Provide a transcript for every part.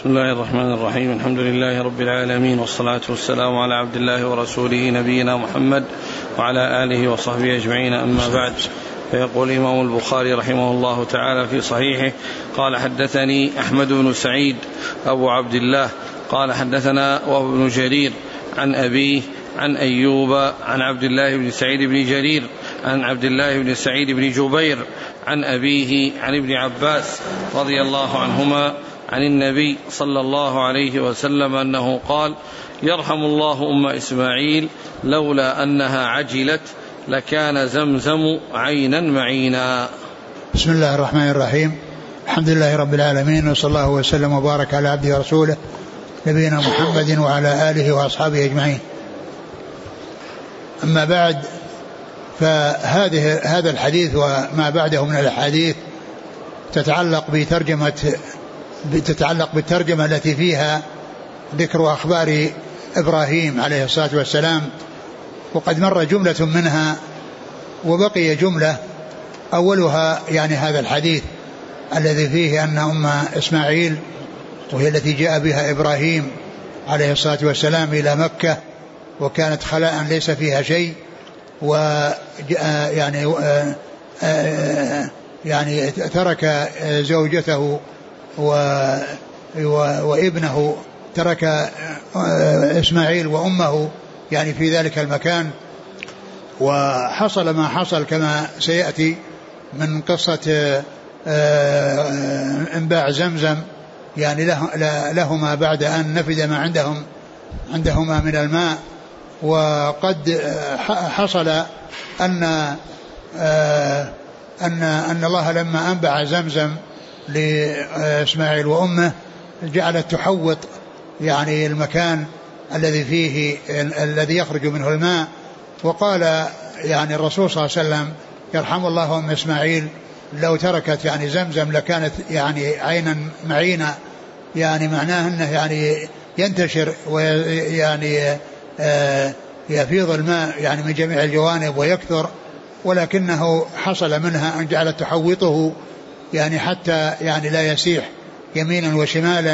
بسم الله الرحمن الرحيم. الحمد لله رب العالمين، والصلاة والسلام على عبد الله ورسوله نبينا محمد وعلى آله وصحبه أجمعين، أما بعد. فيقول الإمام البخاري رحمه الله تعالى في صحيحه: قال حدثني أحمد بن سعيد أبو عبد الله قال حدثنا وهو بن جرير عن أبيه عن أيوب عن عبد الله بن سعيد بن جرير عن عبد الله بن سعيد بن جبير عن أبيه عن ابن عباس رضي الله عنهما عن النبي صلى الله عليه وسلم أنه قال: يرحم الله أم إسماعيل لولا أنها عجلت لكان زمزم عينا معينا. بسم الله الرحمن الرحيم. الحمد لله رب العالمين، وصلى الله وسلم وبارك على عبده ورسوله نبينا محمد وعلى آله وأصحابه أجمعين. أما بعد، فهذا الحديث وما بعده من الأحاديث تتعلق بالترجمة التي فيها ذكر أخبار إبراهيم عليه الصلاة والسلام، وقد مر جملة منها وبقي جملة أولها يعني هذا الحديث الذي فيه أن أم إسماعيل، وهي التي جاء بها إبراهيم عليه الصلاة والسلام إلى مكة، وكانت خلاء ليس فيها شيء، يعني ترك زوجته وابنه، ترك إسماعيل وأمه يعني في ذلك المكان. وحصل ما حصل كما سيأتي من قصة انباع زمزم يعني لهما بعد أن نفد ما عندهما من الماء. وقد حصل أن الله لما أنبع زمزم لإسماعيل وأمه جعلت تحوط يعني المكان الذي يخرج منه الماء. وقال يعني الرسول صلى الله عليه وسلم: يرحم الله أم إسماعيل لو تركت يعني زمزم لكانت يعني عينا معينا، يعني معناه أنه يعني ينتشر ويعني يفيض الماء يعني من جميع الجوانب ويكثر، ولكنه حصل منها أن جعلت تحوطه يعني حتى يعني لا يسيح يمينا وشمالا.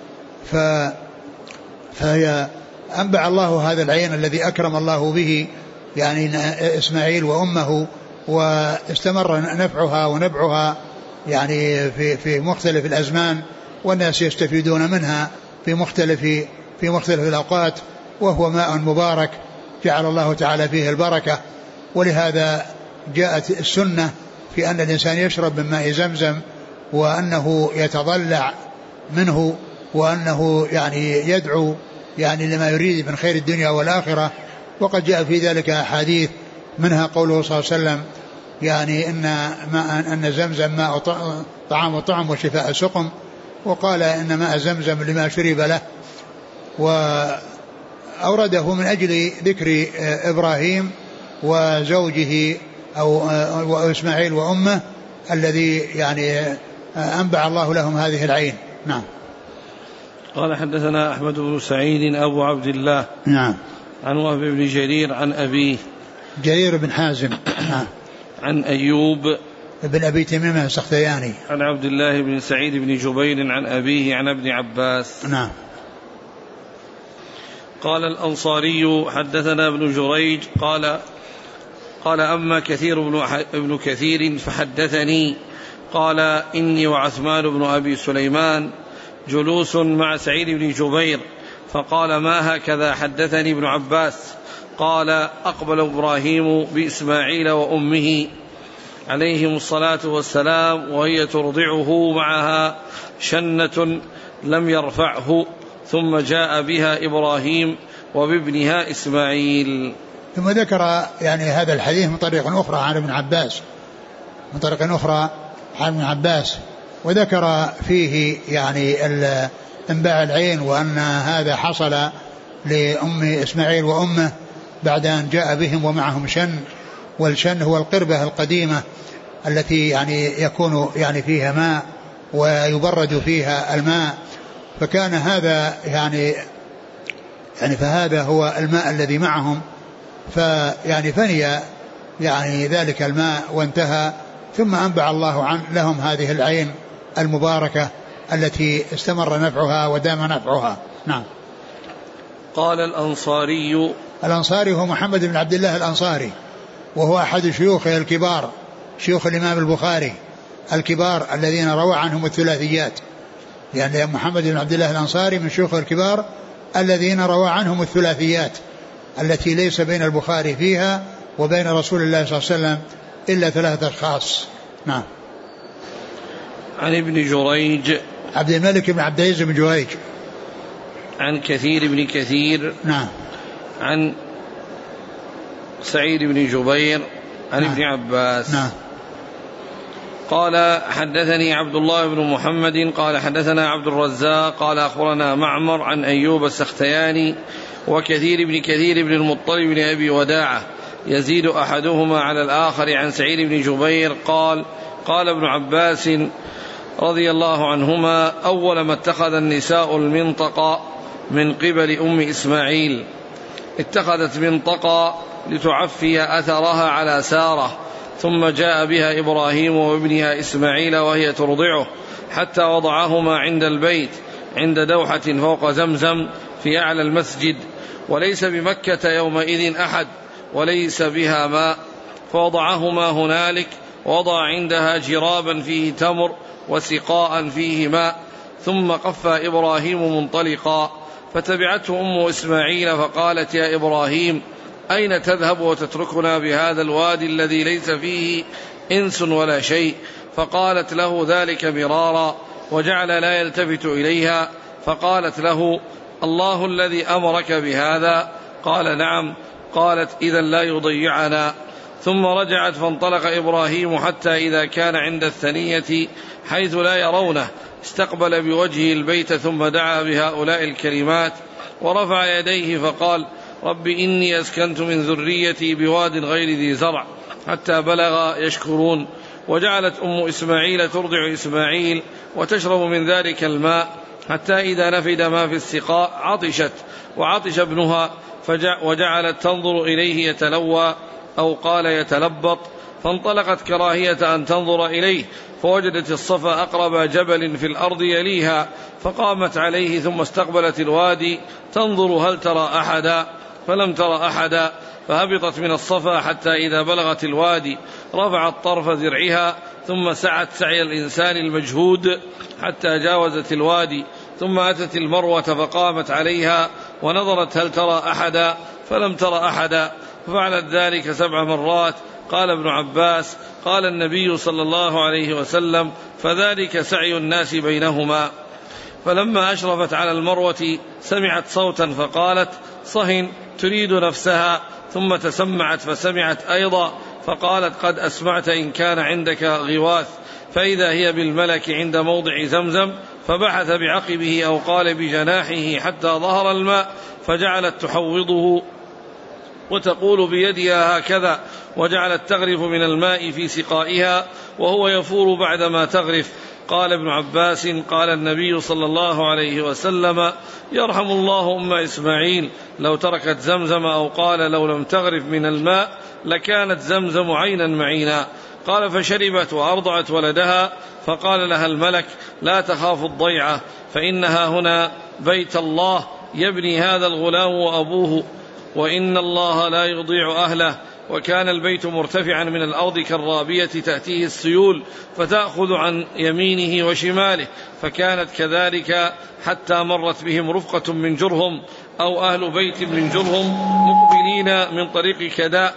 فهي أنبع الله هذا العين الذي أكرم الله به يعني إسماعيل وأمه، واستمر نفعها ونبعها يعني في مختلف الأزمان، والناس يستفيدون منها في مختلف الأوقات، وهو ماء مبارك جعل الله تعالى فيه البركة. ولهذا جاءت السنة في أن الإنسان يشرب من ماء زمزم، وأنه يتضلع منه، وأنه يعني يدعو يعني لما يريد من خير الدنيا والآخرة. وقد جاء في ذلك أحاديث، منها قوله صلى الله عليه وسلم يعني أن زمزم ماء طعام طعم وشفاء سقم، وقال إن ماء زمزم لما شرب له. وأورده من أجل ذكر إبراهيم وزوجه أو إسماعيل وأمه الذي يعني أنبع الله لهم هذه العين. نعم. قال حدثنا أحمد بن سعيد أبو عبد الله. نعم. عن وهب بن جرير عن أبيه جرير بن حازم. نعم. عن أيوب بن أبي تميمة السختياني عن عبد الله بن سعيد بن جبير عن أبيه عن ابن عباس. نعم. قال الأنصاري حدثنا ابن جريج قال أما كثير ابن كثير فحدثني قال: إني وعثمان بن أبي سليمان جلوس مع سعيد بن جبير، فقال: ما هكذا حدثني ابن عباس. قال: أقبل إبراهيم بإسماعيل وأمه عليهم الصلاة والسلام وهي ترضعه معها شنة لم يرفعه، ثم جاء بها إبراهيم وبابنها إسماعيل. ثم ذكر يعني هذا الحديث من طريق أخرى عن ابن عباس، وذكر فيه يعني انباع العين، وأن هذا حصل لأم إسماعيل وأمه بعد أن جاء بهم ومعهم شن. والشن هو القربة القديمة التي يعني يكون يعني فيها ماء ويبرد فيها الماء، فكان هذا يعني فهذا هو الماء الذي معهم، فيعني فني يعني ذلك الماء وانتهى، ثم أنبع الله لهم هذه العين المباركة التي استمر نفعها ودام نفعها. نعم. قال الأنصاري هو محمد بن عبد الله الأنصاري، وهو أحد شيوخه الكبار، شيوخ الإمام البخاري الكبار الذين روى عنهم الثلاثيات، يعني محمد بن عبد الله الأنصاري من شيوخ الكبار الذين روى عنهم الثلاثيات التي ليس بين البخاري فيها وبين رسول الله صلى الله عليه وسلم إلا 3 أشخاص. نعم. عن ابن جريج عبد الملك بن عبد العزيز بن جريج. عن كثير بن كثير. نعم. عن سعيد بن جبير عن ابن عباس. نعم. قال حدثني عبد الله بن محمد قال حدثنا عبد الرزاق قال أخبرنا معمر عن أيوب السختياني وكثير بن كثير بن المطلب بن أبي وداعة يزيد أحدهما على الآخر عن سعيد بن جبير قال ابن عباس رضي الله عنهما: أول ما اتخذ النساء المنطقة من قبل أم إسماعيل، اتخذت منطقة لتعفي أثرها على سارة، ثم جاء بها إبراهيم وابنها إسماعيل وهي ترضعه حتى وضعهما عند البيت عند دوحة فوق زمزم في أعلى المسجد، وليس بمكة يومئذ أحد وليس بها ماء، فوضعهما هنالك، ووضع عندها جرابا فيه تمر وسقاء فيه ماء، ثم قفى إبراهيم منطلقا، فتبعته أم إسماعيل فقالت: يا إبراهيم، أين تذهب وتتركنا بهذا الوادي الذي ليس فيه إنس ولا شيء؟ فقالت له ذلك مرارا، وجعل لا يلتفت إليها، فقالت له: الله الذي أمرك بهذا؟ قال: نعم. قالت: إذا لا يضيعنا. ثم رجعت فانطلق إبراهيم حتى إذا كان عند الثنية حيث لا يرونه استقبل بوجهه البيت، ثم دعا بهؤلاء الكلمات ورفع يديه فقال: رب إني أسكنت من ذريتي بواد غير ذي زرع، حتى بلغ يشكرون. وجعلت أم إسماعيل ترضع إسماعيل وتشرب من ذلك الماء، حتى إذا نفد ما في السقاء عطشت وعطش ابنها، وجعلت تنظر إليه يتلوى أو قال يتلبط، فانطلقت كراهية أن تنظر إليه، فوجدت الصفا أقرب جبل في الأرض يليها، فقامت عليه ثم استقبلت الوادي تنظر هل ترى أحدا، فلم ترى أحدا، فهبطت من الصفا حتى إذا بلغت الوادي رفعت طرف ذرعها، ثم سعت سعي الإنسان المجهود حتى جاوزت الوادي، ثم أتت المروة فقامت عليها ونظرت هل ترى أحدا، فلم ترى أحدا، ففعلت ذلك 7 مرات. قال ابن عباس: قال النبي صلى الله عليه وسلم: فذلك سعي الناس بينهما. فلما أشرفت على المروة سمعت صوتا فقالت: صهن، تريد نفسها، ثم تسمعت فسمعت أيضا، فقالت: قد أسمعت إن كان عندك غواث، فإذا هي بالملك عند موضع زمزم، فبحث بعقبه أو قال بجناحه حتى ظهر الماء، فجعلت تحوضه وتقول بيدها هكذا، وجعلت تغرف من الماء في سقائها وهو يفور بعدما تغرف. قال ابن عباس: قال النبي صلى الله عليه وسلم: يرحم الله أم إسماعيل، لو تركت زمزم، أو قال لو لم تغرف من الماء لكانت زمزم عينا معينا. قال: فشربت وأرضعت ولدها، فقال لها الملك: لا تخاف الضيعة، فإنها هنا بيت الله يبني هذا الغلام وأبوه، وإن الله لا يضيع أهله. وكان البيت مرتفعا من الأرض كالرابية تأتيه السيول فتأخذ عن يمينه وشماله، فكانت كذلك حتى مرت بهم رفقة من جرهم أو أهل بيت من جرهم مقبلين من طريق كداء،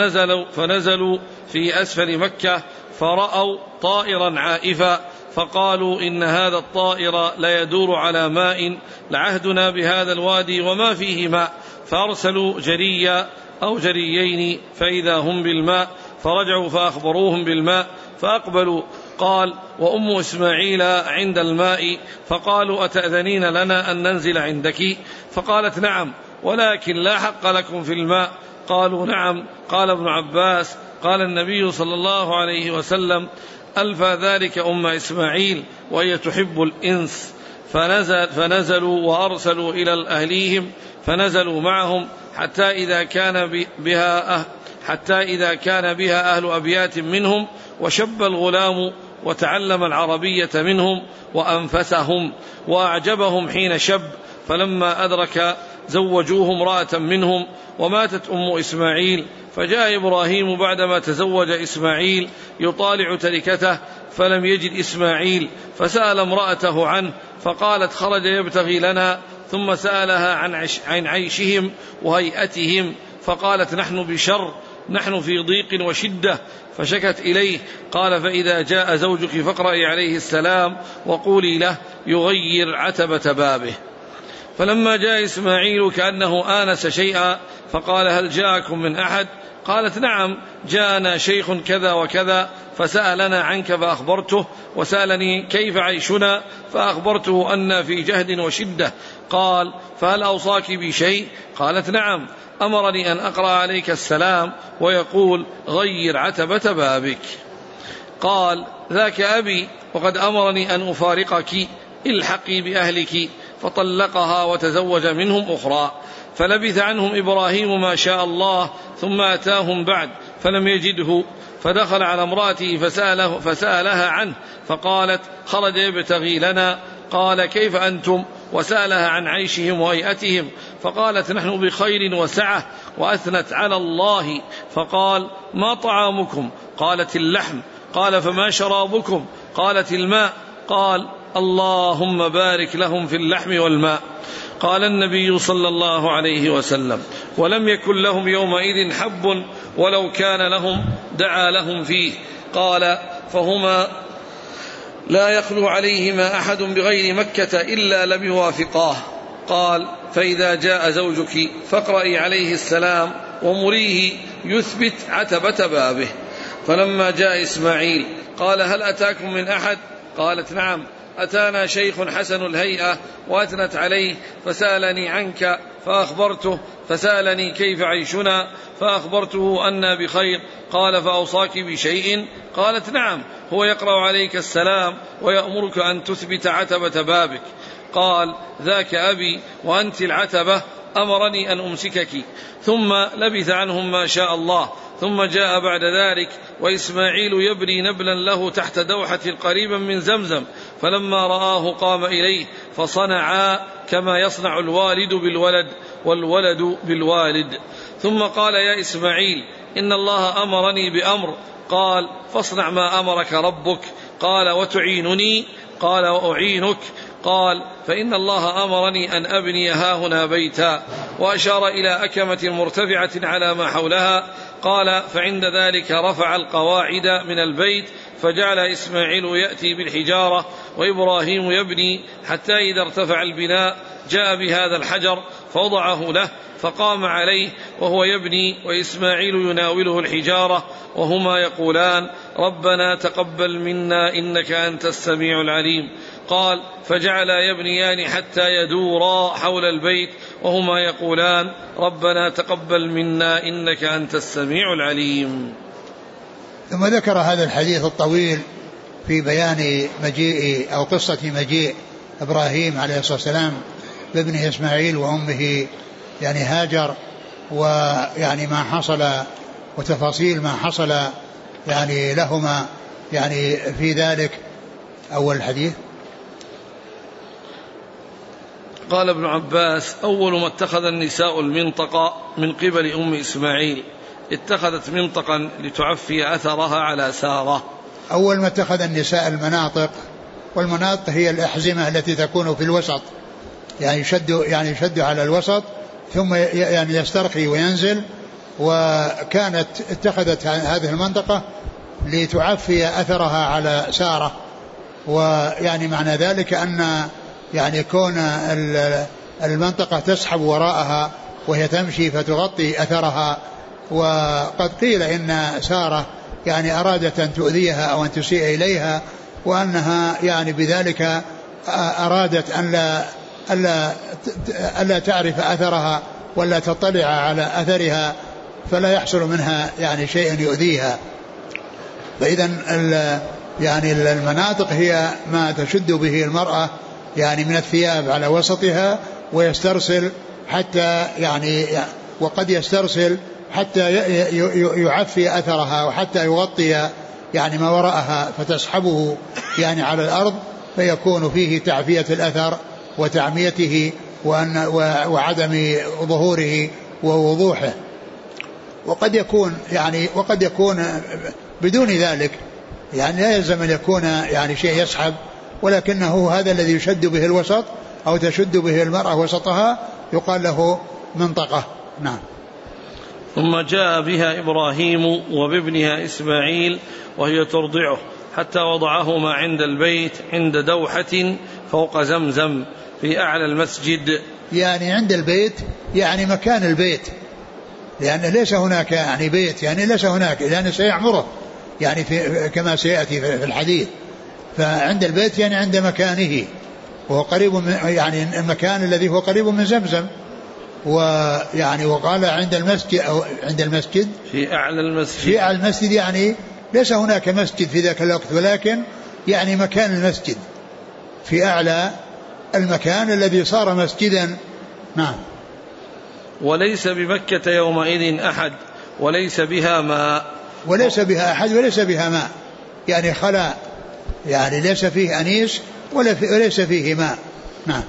فنزلوا في أسفل مكة، فرأوا طائرا عائفا، فقالوا: إن هذا الطائر لا يدور على ماء، لعهدنا بهذا الوادي وما فيه ماء. فأرسلوا جريا أو جريين فإذا هم بالماء، فرجعوا فأخبروهم بالماء فأقبلوا. قال: وأم إسماعيل عند الماء، فقالوا: أتأذنين لنا أن ننزل عندك؟ فقالت: نعم، ولكن لا حق لكم في الماء. قالوا: نعم. قال ابن عباس: قال النبي صلى الله عليه وسلم: ألفى ذلك أم إسماعيل وهي تحب الإنس. فنزلوا وأرسلوا إلى أهليهم، فنزلوا معهم حتى إذا كان بها أهل أبيات منهم، وشب الغلام وتعلم العربية منهم وأنفسهم وأعجبهم حين شب، فلما أدرك زوجوه امرأة منهم، وماتت أم إسماعيل، فجاء إبراهيم بعدما تزوج إسماعيل يطالع تركته فلم يجد إسماعيل، فسأل امرأته عنه فقالت خرج يبتغي لنا، ثم سألها عن عيشهم وهيئتهم فقالت نحن بشر، نحن في ضيق وشدة، فشكت إليه. قال فإذا جاء زوجك فاقرئي عليه السلام وقولي له يغير عتبة بابه. فلما جاء إسماعيل كأنه آنس شيئا فقال هل جاءكم من أحد؟ قالت نعم جاءنا شيخ كذا وكذا فسألنا عنك فأخبرته، وسألني كيف عيشنا فأخبرته أن في جهد وشدة. قال فهل أوصاك بشيء؟ قالت نعم أمرني أن أقرأ عليك السلام ويقول غير عتبة بابك. قال ذاك أبي وقد أمرني أن أفارقك، الحقي بأهلك. فطلقها وتزوج منهم أخرى. فلبث عنهم إبراهيم ما شاء الله، ثم أتاهم بعد فلم يجده، فدخل على امرأته فسألها عنه فقالت خرج يبتغي لنا. قال كيف أنتم؟ وسألها عن عيشهم وهيئتهم، فقالت نحن بخير وسعة، وأثنت على الله. فقال ما طعامكم؟ قالت اللحم. قال فما شرابكم؟ قالت الماء. قال اللهم بارك لهم في اللحم والماء. قال النبي صلى الله عليه وسلم ولم يكن لهم يومئذ حب ولو كان لهم دعا لهم فيه. قال فهما لا يخلو عليهما أحد بغير مكة إلا لم يوافقاه. قال فإذا جاء زوجك فاقرئي عليه السلام ومريه يثبت عتبة بابه. فلما جاء إسماعيل قال هل أتاكم من أحد؟ قالت نعم أتانا شيخ حسن الهيئة وأثنت عليه، فسألني عنك فأخبرته، فسألني كيف عيشنا فأخبرته أنا بخير. قال فأوصاك بشيء؟ قالت نعم هو يقرأ عليك السلام ويأمرك أن تثبت عتبة بابك. قال ذاك أبي وأنت العتبة، أمرني أن أمسكك. ثم لبث عنهم ما شاء الله، ثم جاء بعد ذلك وإسماعيل يبني نبلا له تحت دوحة قريبا من زمزم، فلما رآه قام إليه فصنعا كما يصنع الوالد بالولد والولد بالوالد. ثم قال يا إسماعيل إن الله أمرني بأمر. قال فاصنع ما أمرك ربك. قال وتعينني؟ قال وأعينك. قال فإن الله أمرني أن أبني هاهنا بيتا، وأشار إلى أكمة مرتفعة على ما حولها. قال فعند ذلك رفع القواعد من البيت، فجعل إسماعيل يأتي بالحجارة وإبراهيم يبني، حتى إذا ارتفع البناء جاء بهذا الحجر فوضعه له فقام عليه وهو يبني، وإسماعيل يناوله الحجارة، وهما يقولان ربنا تقبل منا إنك أنت السميع العليم. قال فجعل يبنيان حتى يدورا حول البيت وهما يقولان ربنا تقبل منا إنك أنت السميع العليم. ثم ذكر هذا الحديث الطويل في بيان مجيء أو قصة مجيء إبراهيم عليه الصلاة والسلام بابنه إسماعيل وأمه يعني هاجر، ويعني ما حصل وتفاصيل ما حصل يعني لهما يعني في ذلك. أول الحديث قال ابن عباس أول ما اتخذ النساء المنطقة من قبل أم إسماعيل، اتخذت منطقا لتعفي أثرها على سارة. أول ما اتخذ النساء المناطق، والمناطق هي الأحزمة التي تكون في الوسط، يعني يشد على الوسط ثم يعني يسترخي وينزل. وكانت اتخذت هذه المنطقة لتعفي أثرها على سارة، ويعني معنى ذلك أن يعني كون المنطقة تسحب وراءها وهي تمشي فتغطي أثرها. وقد قيل إن سارة يعني أرادت أن تؤذيها أو أن تسيء إليها، وأنها يعني بذلك أرادت ألا تعرف أثرها ولا تطلع على أثرها فلا يحصل منها يعني شيء يؤذيها. فإذا يعني المناطق هي ما تشد به المرأة يعني من الثياب على وسطها ويسترسل حتى يعني وقد يسترسل حتى يعفي أثرها وحتى يغطي يعني ما وراءها فتسحبه يعني على الأرض، فيكون فيه تعفية الأثر وتعميته وعدم ظهوره ووضوحه. وقد يكون بدون ذلك، يعني لا يلزم أن يكون يعني شيء يسحب، ولكنه هذا الذي يشد به الوسط أو تشد به المرأة وسطها يقال له منطقة. نعم. ثم جاء بها إبراهيم وبابنها إسماعيل وهي ترضعه حتى وضعهما عند البيت عند دوحة فوق زمزم في أعلى المسجد. يعني عند البيت يعني مكان البيت، لأن ليس هناك يعني بيت، يعني ليس هناك، لأن سيعمره يعني كما سيأتي في الحديث. فعند البيت يعني عند مكانه، وهو قريب من يعني المكان الذي هو قريب من زمزم. ويعني وقال عند المسجد أو عند المسجد في أعلى المسجد، في أعلى المسجد يعني ليس هناك مسجد في ذاك الوقت، ولكن يعني مكان المسجد في أعلى المكان الذي صار مسجدا. نعم. وليس بمكة يومئذ أحد وليس بها ماء، وليس بها أحد وليس بها ماء، يعني خلا، يعني ليس فيه أنيس وليس فيه ماء. نعم.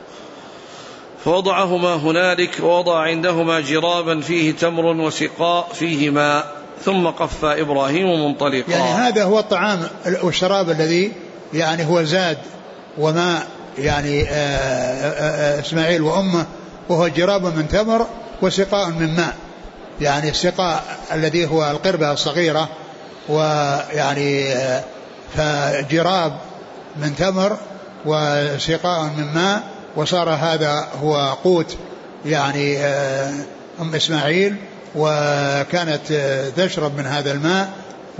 فوضعهما هنالك ووضع عندهما جرابا فيه تمر وسقاء فيه ماء، ثم قف إبراهيم منطلقا. يعني هذا هو الطعام والشراب الذي يعني هو زاد وماء يعني إسماعيل وأمه، وهو جراب من تمر وسقاء من ماء. يعني السقاء الذي هو القربة الصغيرة، ويعني فجراب من تمر وسقاء من ماء، وصار هذا هو قوت يعني أم إسماعيل، وكانت تشرب من هذا الماء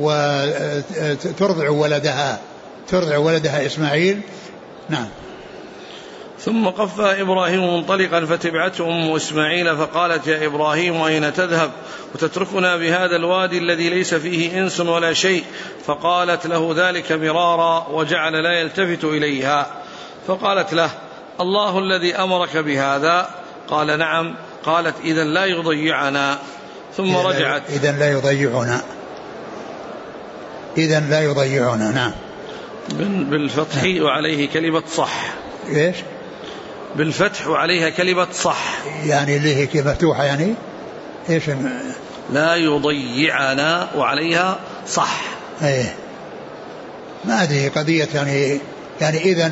وترضع ولدها إسماعيل. نعم. ثم قف إبراهيم منطلقا فتبعته أم إسماعيل فقالت يا إبراهيم أين تذهب وتتركنا بهذا الوادي الذي ليس فيه إنس ولا شيء؟ فقالت له ذلك مرارا وجعل لا يلتفت إليها. فقالت له الله الذي أمرك بهذا؟ قال نعم. قالت إذن لا يضيعنا. ثم رجعت. إذن لا يضيعنا. نعم. بالفتح وعليه كلمة صح. إيش؟ بالفتح وعليها كلمة صح، يعني اللي هي مفتوحة، يعني إيش؟ لا يضيعنا وعليها صح. إيه ما أدري قضية يعني إذن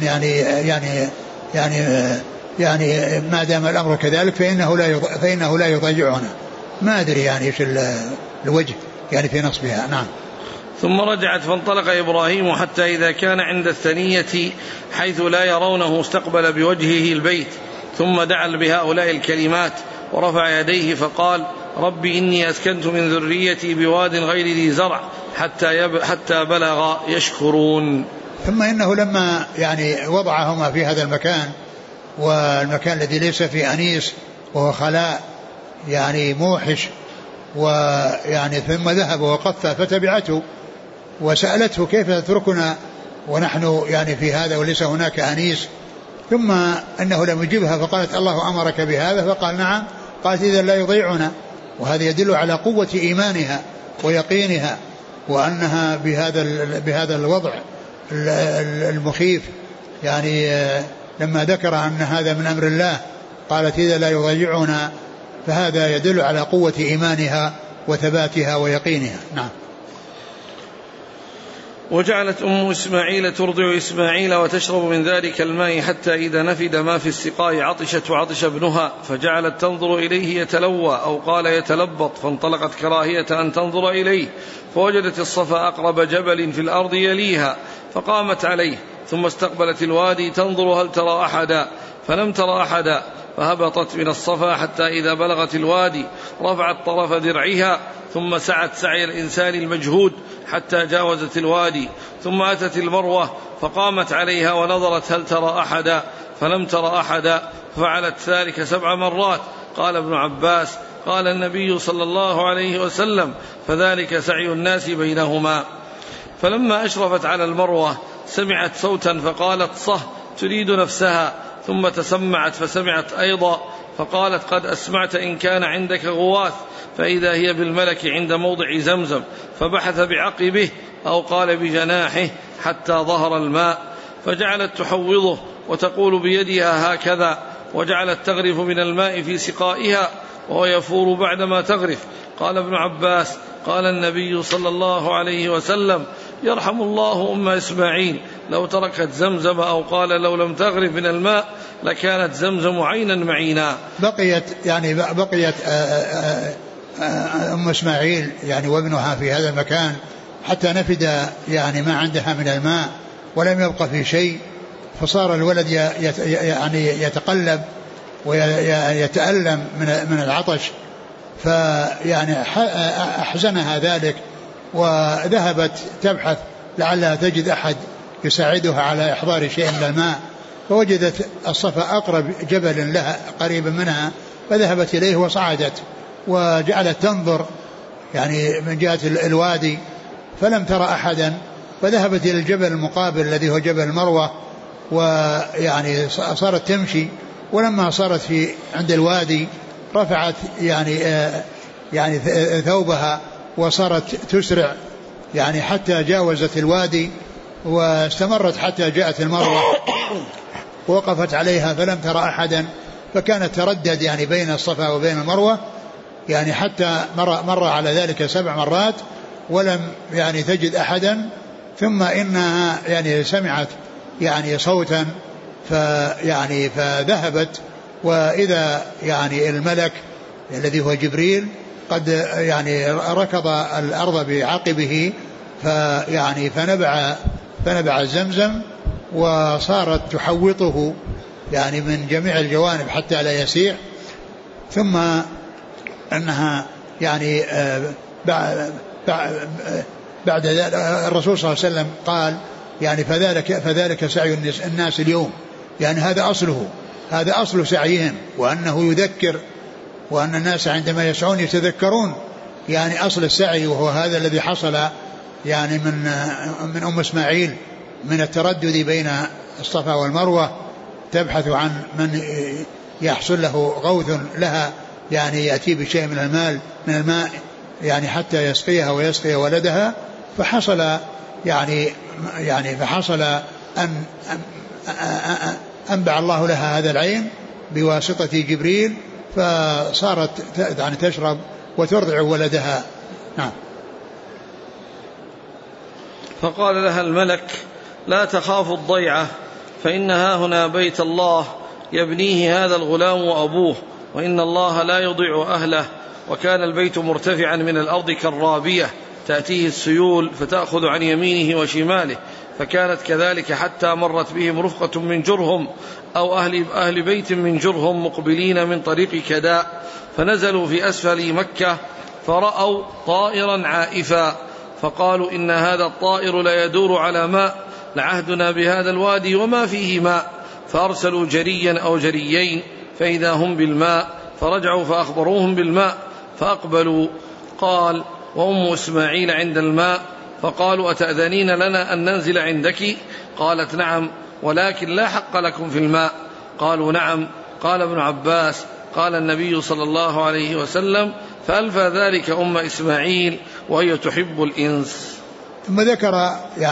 يعني ما دام الأمر كذلك فإنه لا يضيعنا. ما أدري يعني إيش الوجه يعني في نصبها. نعم. ثم رجعت فانطلق إبراهيم حتى إذا كان عند الثنية حيث لا يرونه استقبل بوجهه البيت، ثم دعا بهؤلاء الكلمات ورفع يديه فقال رب إني أسكنت من ذريتي بواد غير ذي زرع حتى بلغ يشكرون. ثم إنه لما يعني وضعهما في هذا المكان، والمكان الذي ليس فيه أنيس وهو خلاء يعني موحش، ويعني ثم ذهب وقف فتبعته وسألته كيف تتركنا ونحن يعني في هذا وليس هناك أنيس؟ ثم أنه لم يجبها فقالت الله أمرك بهذا؟ فقال نعم. قالت إذا لا يضيعنا. وهذا يدل على قوة إيمانها ويقينها، وأنها بهذا الوضع المخيف يعني لما ذكر أن هذا من أمر الله قالت إذا لا يضيعنا، فهذا يدل على قوة إيمانها وثباتها ويقينها. نعم. وجعلت أم إسماعيل ترضع إسماعيل وتشرب من ذلك الماء حتى إذا نفد ما في السقاء عطشت وعطش ابنها، فجعلت تنظر إليه يتلوى أو قال يتلبط، فانطلقت كراهية أن تنظر إليه، فوجدت الصفا أقرب جبل في الأرض يليها، فقامت عليه، ثم استقبلت الوادي تنظر هل ترى أحدا، فلم ترى أحدا، فهبطت من الصفا حتى إذا بلغت الوادي رفعت طرف درعها، ثم سعت سعي الإنسان المجهود حتى جاوزت الوادي، ثم أتت المروة فقامت عليها ونظرت هل ترى أحدا، فلم ترى أحدا، فعلت ذلك 7 مرات. قال ابن عباس قال النبي صلى الله عليه وسلم فذلك سعي الناس بينهما. فلما أشرفت على المروة سمعت صوتا فقالت صه تريد نفسها، ثم تسمعت فسمعت أيضا، فقالت قد أسمعت إن كان عندك غواث، فإذا هي بالملك عند موضع زمزم، فبحث بعقبه أو قال بجناحه حتى ظهر الماء، فجعلت تحوضه وتقول بيدها هكذا، وجعلت تغرف من الماء في سقائها وهو يفور بعدما تغرف. قال ابن عباس: قال النبي صلى الله عليه وسلم: يرحم الله أم إسماعيل، لو تركت زمزم، أو قال لو لم تغرف من الماء لكانت زمزم عينا معينا. بقيت أم إسماعيل يعني وابنها في هذا المكان حتى نفد يعني ما عندها من الماء ولم يبقى في شيء، فصار الولد يعني يتقلب ويتألم من العطش، فيعني أحزنها ذلك، وذهبت تبحث لعلها تجد أحد يساعدها على إحضار شيء من الماء، فوجدت الصفا أقرب جبل لها قريبا منها، فذهبت إليه وصعدت وجعلت تنظر يعني من جهة الوادي فلم ترى أحدا، فذهبت إلى الجبل المقابل الذي هو جبل المروة، ويعني صارت تمشي، ولما صارت عند الوادي رفعت يعني ثوبها وصارت تسرع يعني حتى جاوزت الوادي، واستمرت حتى جاءت المروة ووقفت عليها فلم ترى أحدا، فكانت تردد يعني بين الصفا وبين المروة يعني حتى مر على ذلك 7 مرات ولم يعني تجد أحدا، ثم إنها يعني سمعت يعني صوتا فذهبت، وإذا يعني الملك الذي هو جبريل قد يعني ركض الأرض بعقبه فنبع زمزم، وصارت تحوطه يعني من جميع الجوانب حتى لا يسيع. ثم أنها يعني بعد ذلك الرسول صلى الله عليه وسلم قال يعني فذلك سعي الناس اليوم، يعني هذا أصل سعيهم، وأنه يذكر، وأن الناس عندما يسعون يتذكرون يعني أصل السعي، وهو هذا الذي حصل يعني من أم إسماعيل من التردد بين الصفا والمروة، تبحث عن من يحصل له غوث لها يعني يأتي بشيء من الماء يعني حتى يسقيها ويسقي ولدها، فحصل أن أنبع الله لها هذا العين بواسطة جبريل، فصارت يعني تشرب وترضع ولدها. نعم. فقال لها الملك: لا تخاف الضيعة، فإنها هنا بيت الله يبنيه هذا الغلام وأبوه، وإن الله لا يضيع أهله. وكان البيت مرتفعا من الأرض كالرابية، تأتيه السيول فتأخذ عن يمينه وشماله، فكانت كذلك حتى مرت بهم رفقة من جرهم أو أهل بيت من جرهم مقبلين من طريق كداء، فنزلوا في أسفل مكة فرأوا طائرا عائفا، فقالوا: إن هذا الطائر لا يدور على ماء، لعهدنا بهذا الوادي وما فيه ماء. فأرسلوا جريا أو جريين فإذا هم بالماء، فرجعوا فأخبروهم بالماء فأقبلوا. قال: وأم إسماعيل عند الماء، فقالوا: أتأذنين لنا أن ننزل عندك؟ قالت: نعم، ولكن لا حق لكم في الماء. قالوا: نعم. قال ابن عباس: قال النبي صلى الله عليه وسلم: فألفى ذلك أم إسماعيل وهي تحب الإنس. ثم ذكر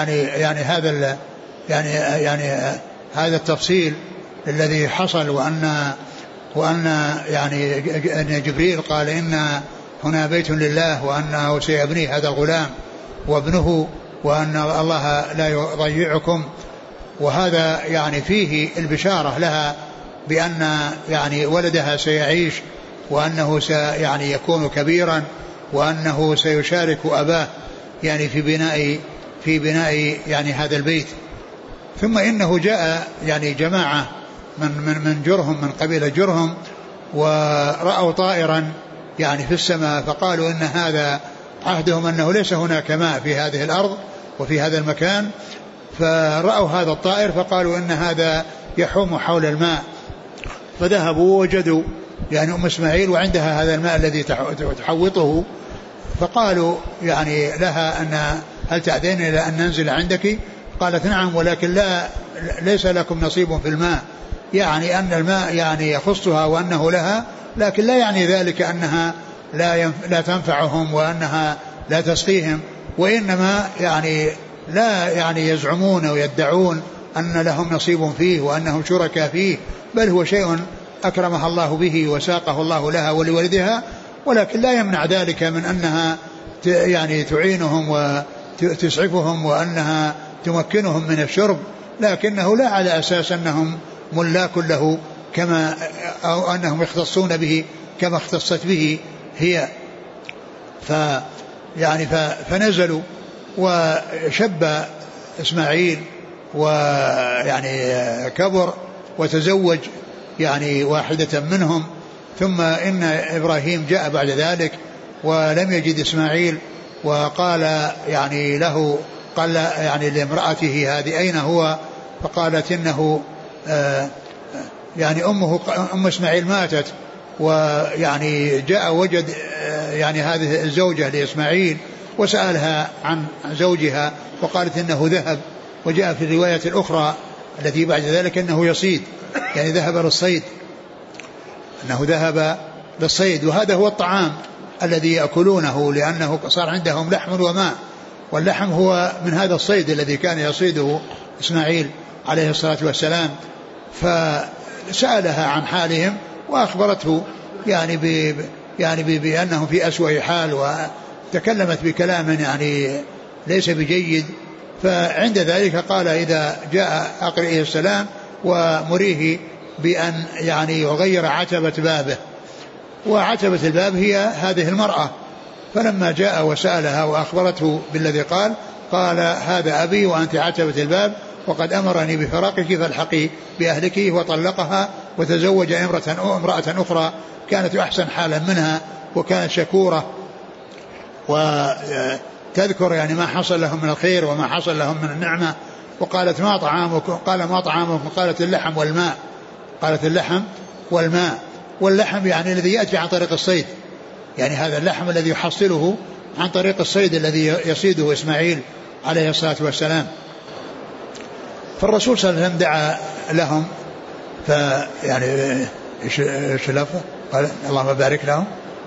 هذا التفصيل الذي حصل، وأن يعني أن جبريل قال: إن هنا بيت لله، وأنه سيبني هذا الغلام وابنه، وأن الله لا يضيعكم. وهذا يعني فيه البشارة لها بأن يعني ولدها سيعيش، وأنه يعني يكون كبيرا، وأنه سيشارك أباه يعني في بناء يعني هذا البيت. ثم إنه جاء يعني جماعة من جرهم، من قبيلة جرهم، ورأوا طائرا يعني في السماء، فقالوا: إن هذا عهدهم أنه ليس هناك ماء في هذه الأرض وفي هذا المكان، فرأوا هذا الطائر فقالوا: إن هذا يحوم حول الماء. فذهبوا ووجدوا يعني أم إسماعيل وعندها هذا الماء الذي تحوطه، فقالوا يعني لها: أن هل تأذين إلى أن ننزل عندك؟ قالت: نعم، ولكن ليس لكم نصيب في الماء، يعني أن الماء يعني يخصها وأنه لها، لكن لا يعني ذلك أنها لا تنفعهم وأنها لا تسقيهم، وإنما يعني لا يعني يزعمون ويدعون أن لهم نصيب فيه وأنهم شركاء فيه، بل هو شيء أكرمها الله به وساقه الله لها ولولدها، ولكن لا يمنع ذلك من أنها يعني تعينهم وتسعفهم وأنها تمكنهم من الشرب، لكنه لا على أساس أنهم ملاك له كما أو أنهم يختصون به كما اختصت به هي. فنزلوا وشب إسماعيل ويعني كبر وتزوج يعني واحدة منهم، ثم إن إبراهيم جاء بعد ذلك ولم يجد إسماعيل، وقال يعني له قال يعني لامرأته هذه أين هو؟ فقالت إنه يعني أم إسماعيل ماتت، ويعني جاء وجد يعني هذه الزوجة لإسماعيل وسألها عن زوجها وقالت إنه ذهب، وجاء في الرواية الأخرى التي بعد ذلك أنه يصيد، يعني ذهب للصيد، أنه ذهب للصيد، وهذا هو الطعام الذي يأكلونه لأنه صار عندهم لحم وماء، واللحم هو من هذا الصيد الذي كان يصيده إسماعيل عليه الصلاة والسلام. فسألها عن حالهم وأخبرته يعني بأنهم في أسوأ حال، وتكلمت بكلام يعني ليس بجيد. فعند ذلك قال إذا جاء أقرئه السلام ومريه بأن يعني يغير عتبة بابه، وعتبة الباب هي هذه المرأة. فلما جاء وسألها وأخبرته بالذي قال هذا أبي وأنت عتبة الباب، وقد أمرني بفراقك فالحقي بأهلك، وطلقها وتزوج امرأة أخرى كانت أحسن حالا منها وكانت شكورة، وتذكر يعني ما حصل لهم من الخير وما حصل لهم من النعمة. وقالت ما طعامكم؟ قال ما طعامكم؟ قالت اللحم والماء. قالت اللحم والماء. واللحم يعني الذي يأتي عن طريق الصيد، يعني هذا اللحم الذي يحصله عن طريق الصيد الذي يصيده إسماعيل عليه الصلاة والسلام. فالرسول صلى الله عليه وسلم دعا لهم، فيعني ايش لفظه؟ قال اللهم بارك لهم،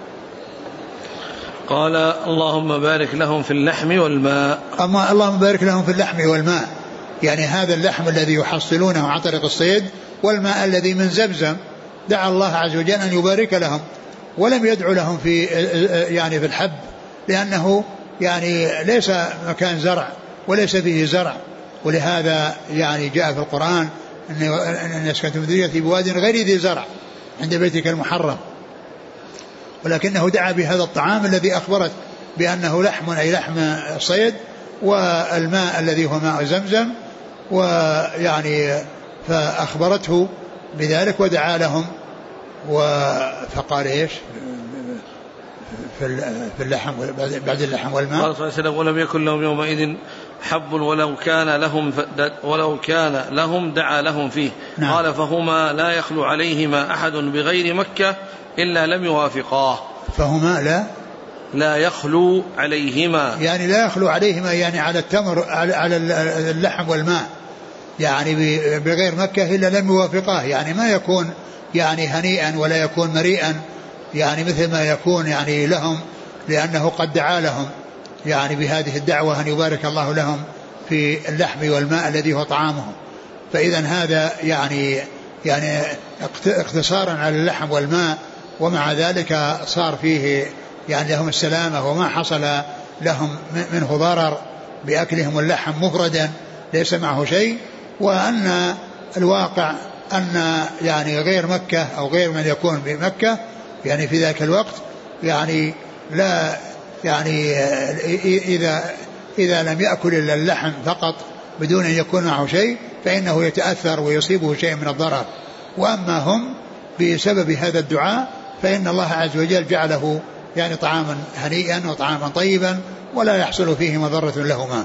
قال اللهم بارك لهم في اللحم والماء. أما اللهم بارك لهم في اللحم والماء، يعني هذا اللحم الذي يحصلونه عن طريق الصيد والماء الذي من زمزم، دعا الله عز وجل أن يبارك لهم، ولم يدعو لهم في يعني في الحب، لأنه يعني ليس مكان زرع وليس فيه زرع، ولهذا يعني جاء في القرآن أن يسكنتم ذريتي بواد غير ذي زرع عند بيتك المحرم، ولكنه دعا بهذا الطعام الذي أخبرت بأنه لحم أي لحم صيد، والماء الذي هو ماء زمزم، ويعني فأخبرته بذلك ودعا لهم. فقال إيش في اللحم بعد اللحم والماء؟ قال صلى الله عليه وسلم ولم يكن لهم يومئذ حب ولو كان لهم دعا لهم فيه. نعم. قال فهما لا يخلو عليهما أحد بغير مكة إلا لم يوافقاه. فهما لا يخلو عليهما، يعني لا يخلو عليهما يعني على التمر على اللحم والماء، يعني بغير مكة إلا لم يوافقاه، يعني ما يكون يعني هنيئا ولا يكون مريئا يعني مثل ما يكون يعني لهم، لأنه قد دعا لهم يعني بهذه الدعوة أن يبارك الله لهم في اللحم والماء الذي هو طعامهم. فإذا هذا يعني اقتصارا على اللحم والماء، ومع ذلك صار فيه يعني لهم السلامة وما حصل لهم منه ضرر بأكلهم اللحم مفردا ليس معه شيء. وأن الواقع أن يعني غير مكة أو غير من يكون بمكة يعني في ذاك الوقت يعني لا يعني إذا لم يأكل إلا اللحم فقط بدون أن يكون معه شيء فإنه يتأثر ويصيبه شيء من الضرر. وأما هم بسبب هذا الدعاء فإن الله عز وجل جعله يعني طعاما هنيئا وطعاما طيبا ولا يحصل فيه مضرة لهما.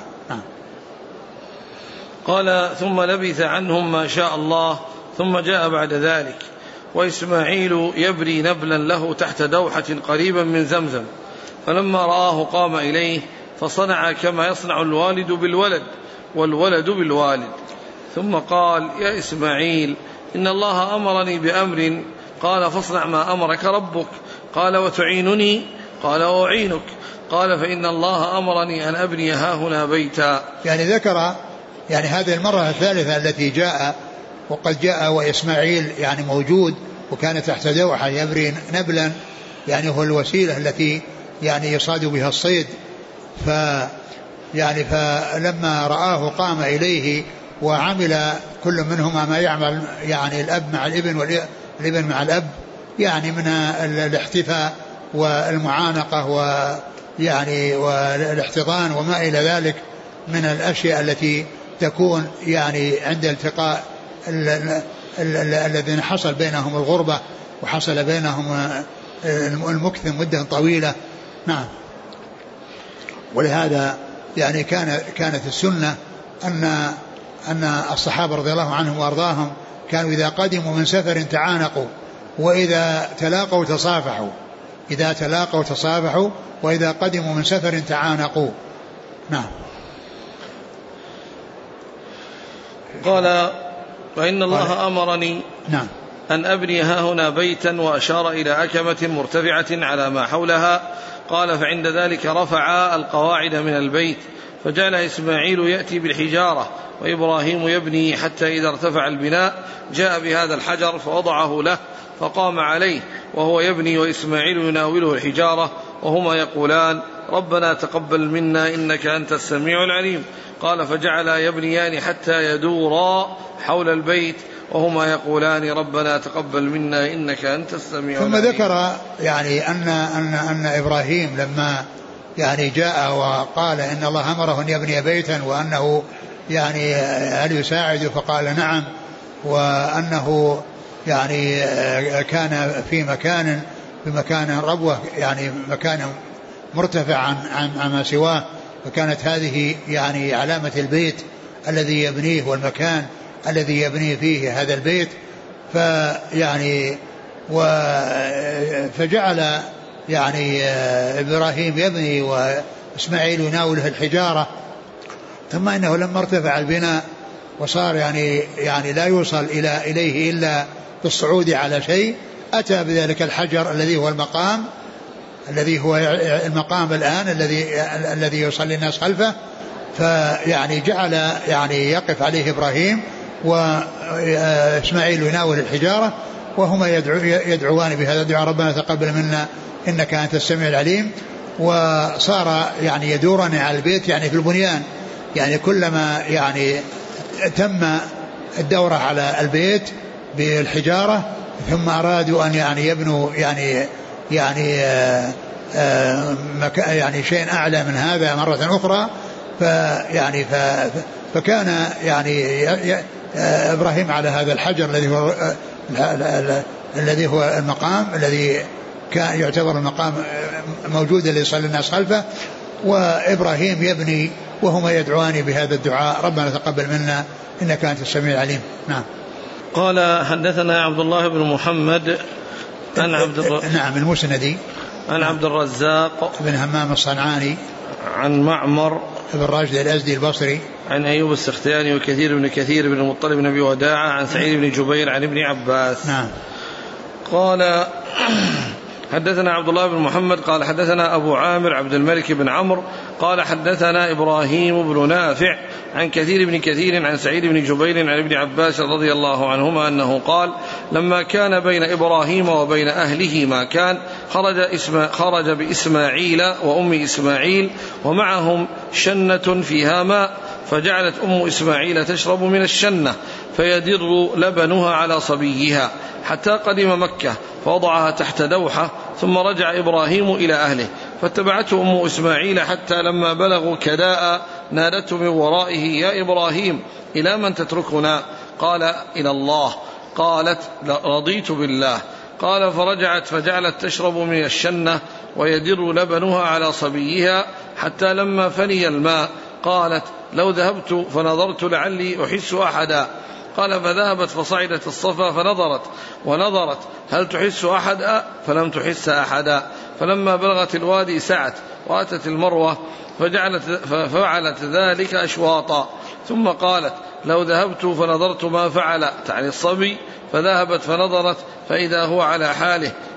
قال ثم لبث عنهم ما شاء الله ثم جاء بعد ذلك وإسماعيل يبري نبلا له تحت دوحة قريبا من زمزم، فلما رآه قام إليه فصنع كما يصنع الوالد بالولد والولد بالوالد، ثم قال يا إسماعيل إن الله أمرني بأمر، قال فاصنع ما أمرك ربك، قال وتعينني، قال أعينك. قال فإن الله أمرني أن أبني هاهنا بيتا. يعني ذكر يعني هذه المرة الثالثة التي جاء، وقد جاء وإسماعيل يعني موجود وكان تحت دوحة يبري نبلا، يعني هو الوسيلة التي يعني يصاد بها الصيد. يعني فلما رآه قام إليه وعمل كل منهما ما يعمل، يعني الأب مع الابن والابن مع الأب، يعني من الاحتفاء والمعانقة ويعني والاحتضان وما إلى ذلك من الأشياء التي تكون يعني عند التقاء الذين حصل بينهم الغربة وحصل بينهم المكث مدة طويلة. نعم. ولهذا يعني كانت السنة أن الصحابة رضي الله عنهم وأرضاهم كانوا إذا قدموا من سفر تعانقوا، وإذا تلاقوا تصافحوا، إذا تلاقوا تصافحوا، وإذا قدموا من سفر تعانقوا. نعم. قال فإن الله أمرني نعم أن أبني هاهنا بيتا، وأشار إلى أكمة مرتفعة على ما حولها. قال فعند ذلك رفع القواعد من البيت، فجعل إسماعيل يأتي بالحجارة وإبراهيم يبني، حتى إذا ارتفع البناء جاء بهذا الحجر فوضعه له فقام عليه وهو يبني، وإسماعيل يناوله الحجارة وهما يقولان ربنا تقبل منا إنك أنت السميع العليم. قال فجعل يبنيان حتى يدورا حول البيت وهما يقولان ربنا تقبل منا إنك أنت السميع العليم. ثم ذكر يعني أن إبراهيم لما يعني جاء وقال إن الله أمره أن يبني بيتا، وأنه يعني هل يساعد، فقال نعم، وأنه يعني كان في مكان ربوة، يعني مكان مرتفع عن سواه، فكانت هذه يعني علامة البيت الذي يبنيه والمكان الذي يبني فيه هذا البيت. فيعني فجعل يعني إبراهيم يبني وإسماعيل يناوله الحجارة. ثم إنه لما ارتفع البناء وصار يعني لا يوصل إليه إلا بالصعود على شيء، أتى بذلك الحجر الذي هو المقام، الذي هو المقام الآن الذي يصلي الناس خلفه. فيعني جعل يعني يقف عليه إبراهيم وإسماعيل يناول الحجارة، وهما يدعوان بهذا الدعاء ربنا تقبل منا إنك أنت السميع العليم. وصار يعني يدوران على البيت يعني في البنيان، يعني كلما يعني تم الدورة على البيت بالحجارة ثم أرادوا أن يعني يبنوا يعني شيء أعلى من هذا مرة أخرى، فكان يعني إبراهيم على هذا الحجر الذي هو المقام الذي كان يعتبر المقام موجود اللي يصلي الناس خلفه، وإبراهيم يبني وهما يدعوان بهذا الدعاء ربنا تقبل منا إنك أنت السميع العليم. نعم. قال حدثنا عبد الله بن محمد نعم المسندي عن عبد الرزاق بن همام الصنعاني عن معمر بن راشد الأزدي البصري عن أيوب السختياني وكثير بن المطلب بن أبي وداعة عن سعيد بن جبير عن ابن عباس. نعم. قال حدثنا عبد الله بن محمد قال حدثنا أبو عامر عبد الملك بن عمرو قال حدثنا إبراهيم بن نافع عن كثير عن سعيد بن جبير عن ابن عباس رضي الله عنهما أنه قال لما كان بين إبراهيم وبين أهله ما كان خرج بإسماعيل وأم إسماعيل ومعهم شنة فيها ماء، فجعلت أم إسماعيل تشرب من الشنة فيدر لبنها على صبيها حتى قدم مكة فوضعها تحت دوحة، ثم رجع إبراهيم إلى أهله فاتبعته أم إسماعيل حتى لما بلغوا كداء نادته من ورائه يا إبراهيم إلى من تتركنا؟ قال إلى الله. قالت رضيت بالله. قال فرجعت فجعلت تشرب من الشنة ويدر لبنها على صبيها حتى لما فني الماء. قالت لو ذهبت فنظرت لعلي أحس أحدا. قال فذهبت فصعدت الصفا ونظرت هل تحس أحدا فلم تحس أحدا. فلما بلغت الوادي سعت وأتت المروة ففعلت ذلك أشواطا، ثم قالت لو ذهبت فنظرت ما فعل، تعني الصبي، فذهبت فنظرت فإذا هو على حاله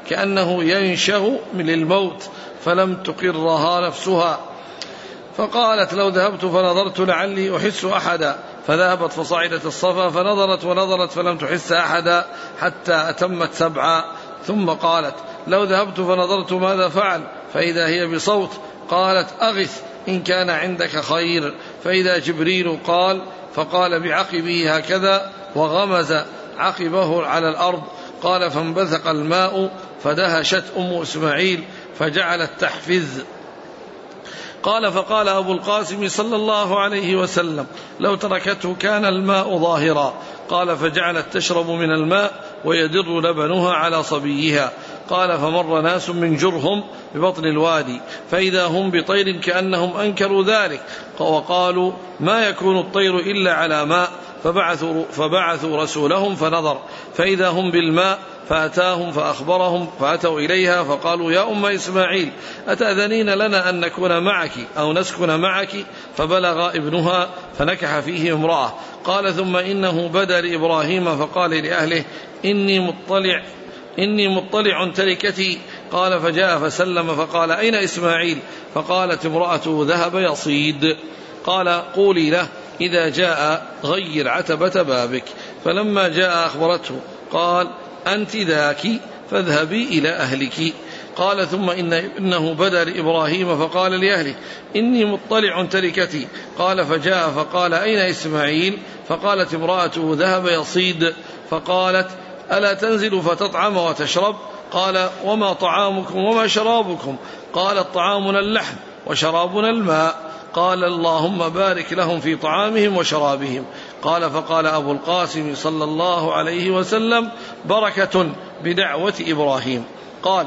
كأنه ينشه من الموت فلم تقرها نفسها، فقالت لو ذهبت فنظرت لعلي أحس أحدا، فذهبت فصعدت الصفا فنظرت ونظرت فلم تحس أحدا حتى أتمت 7، ثم قالت لو ذهبت فنظرت ماذا فعل، فإذا هي بصوت، قالت أغث إن كان عندك خير، فإذا جبريل قال، فقال بعقبه هكذا وغمز عقبه على الأرض، قال فانبثق الماء فدهشت أم إسماعيل فجعلت تحفز. قال فقال أبو القاسم صلى الله عليه وسلم لو تركته كان الماء ظاهرا، قال فجعلت تشرب من الماء ويدر لبنها على صبيها. قال فمر ناس من جرهم ببطن الوادي فإذا هم بطير كأنهم أنكروا ذلك، وقالوا ما يكون الطير إلا على ماء، فبعثوا رسولهم فنظر فإذا هم بالماء، فأتاهم فأخبرهم، فأتوا إليها فقالوا يا أم إسماعيل أتأذنين لنا أن نكون معك أو نسكن معك؟ فبلغ ابنها فنكح فيه امرأة. قال ثم إنه بدا لإبراهيم فقال لأهله إني مطلع تركتي، قال فجاء فسلم فقال أين إسماعيل؟ فقالت امرأته ذهب يصيد. قال قولي له إذا جاء غير عتبة بابك. فلما جاء أخبرته قال أنت ذاك فاذهبي إلى أهلك. قال ثم إنه بدا لإبراهيم فقال لأهله إني مطلع تركتي، قال فجاء فقال أين إسماعيل؟ فقالت امرأته ذهب يصيد. فقالت ألا تنزل فتطعم وتشرب؟ قال وما طعامكم وما شرابكم؟ قالت طعامنا اللحم وشرابنا الماء. قال اللهم بارك لهم في طعامهم وشرابهم. قال فقال أبو القاسم صلى الله عليه وسلم بركة بدعوة إبراهيم. قال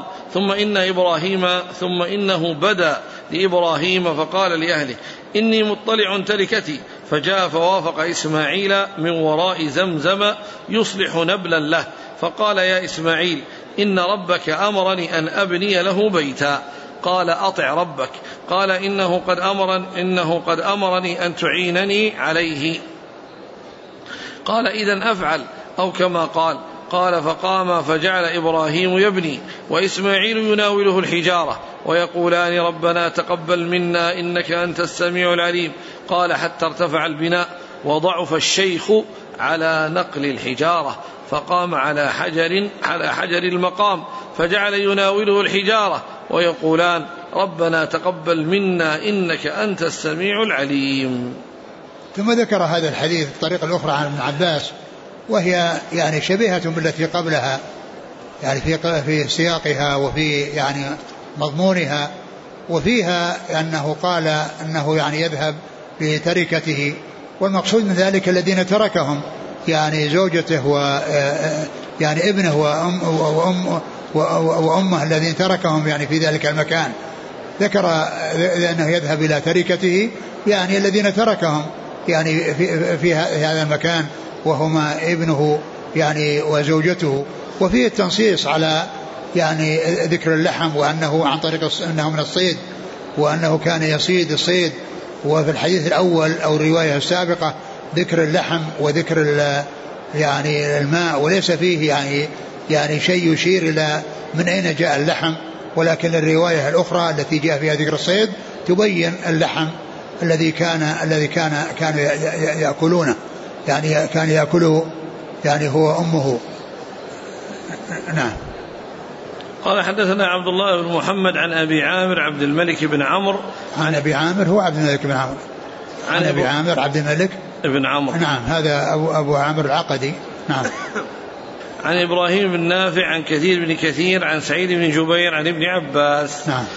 ثم إنه بدا لإبراهيم فقال لأهله إني مطلع تركتي، فجاء فوافق إسماعيل من وراء زمزم يصلح نبلا له، فقال يا إسماعيل إن ربك أمرني أن أبني له بيتا. قال أطع ربك. قال إنه قد أمرني أن تعينني عليه. قال إذن أفعل أو كما قال. قال فقام فجعل إبراهيم يبني وإسماعيل يناوله الحجارة ويقولان ربنا تقبل منا إنك أنت السميع العليم. قال حتى ارتفع البناء وضعف الشيخ على نقل الحجارة، فقام على حجر المقام فجعل يناوله الحجارة ويقولان ربنا تقبل منا إنك أنت السميع العليم. ثم ذكر هذا الحديث الطريقة الأخرى عن ابن عباس، وهي يعني شبيهة بالتي قبلها، يعني في سياقها وفي يعني مضمونها، وفيها أنه قال أنه يعني يذهب بتركته، والمقصود من ذلك الذين تركهم يعني زوجته يعني ابنه وأمه الذين تركهم يعني في ذلك المكان. ذكر أنه يذهب إلى تركته يعني الذين تركهم يعني في هذا المكان وهما ابنه يعني وزوجته. وفيه التنصيص على يعني ذكر اللحم وأنه عن طريق أنه من الصيد وأنه كان يصيد الصيد. وفي الحديث الأول أو الرواية السابقة ذكر اللحم وذكر يعني الماء، وليس فيه يعني شيء يشير إلى من أين جاء اللحم، ولكن الرواية الأخرى التي جاء فيها ذكر الصيد تبين اللحم الذي كانوا يأكلونه، يعني كان يأكله يعني هو أمه. نعم. قال حدثنا عبد الله بن محمد عن أبي عامر عبد الملك بن عمرو. عن أبي عامر هو عبد الملك بن عمرو. عن أبي عامر عبد الملك بن عمرو. نعم، هذا أبو عامر العقدي. نعم. عن إبراهيم بن نافع عن كثير بن كثير عن سعيد بن جبير عن ابن عباس. نعم.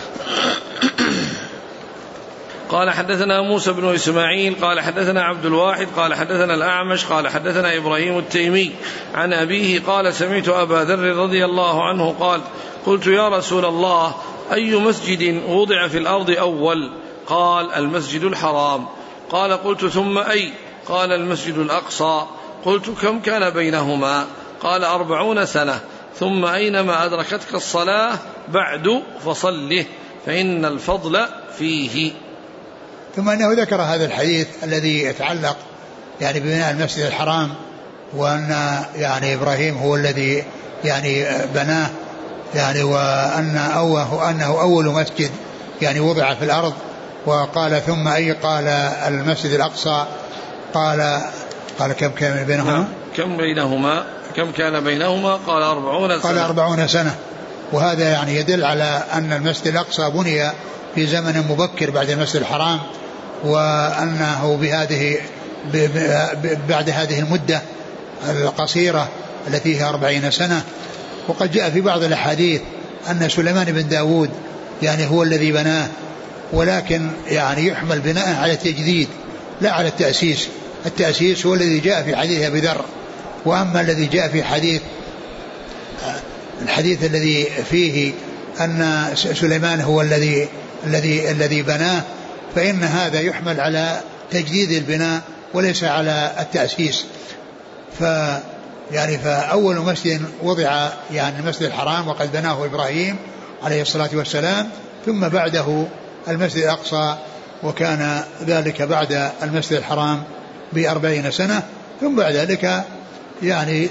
قال حدثنا موسى بن إسماعيل قال حدثنا عبد الواحد قال حدثنا الأعمش قال حدثنا إبراهيم التيمي عن أبيه قال سمعت أبا ذر رضي الله عنه قال قلت يا رسول الله أي مسجد وضع في الأرض أول؟ قال المسجد الحرام. قال قلت ثم أي؟ قال المسجد الأقصى. قلت كم كان بينهما؟ قال 40 سنة. ثم أينما أدركتك الصلاة بعد فصله فإن الفضل فيه. ثم أنه ذكر هذا الحديث الذي يتعلق يعني ببناء المسجد الحرام، وأن يعني إبراهيم هو الذي يعني بناه، يعني وأنه أول مسجد يعني وضع في الأرض. وقال ثم أي قال المسجد الأقصى قال كم كان بينهما كم كان بينهما قال 40 سنة. وهذا يعني يدل على أن المسجد الأقصى بني في زمن مبكر بعد المسجد الحرام، وأنه بعد هذه المدة القصيرة التي هي 40 سنة. وقد جاء في بعض الأحاديث أن سليمان بن داود يعني هو الذي بناه، ولكن يعني يحمل بناء على التجديد لا على التأسيس. التأسيس هو الذي جاء في حديث أبي ذر، وأما الذي جاء في الحديث الذي فيه أن سليمان هو الذي بناه، فإن هذا يحمل على تجديد البناء وليس على التأسيس. فأول مسجد وضع يعني المسجد الحرام وقد بناه إبراهيم عليه الصلاة والسلام، ثم بعده المسجد الأقصى، وكان ذلك بعد المسجد الحرام ب40 سنة. ثم بعد ذلك يعني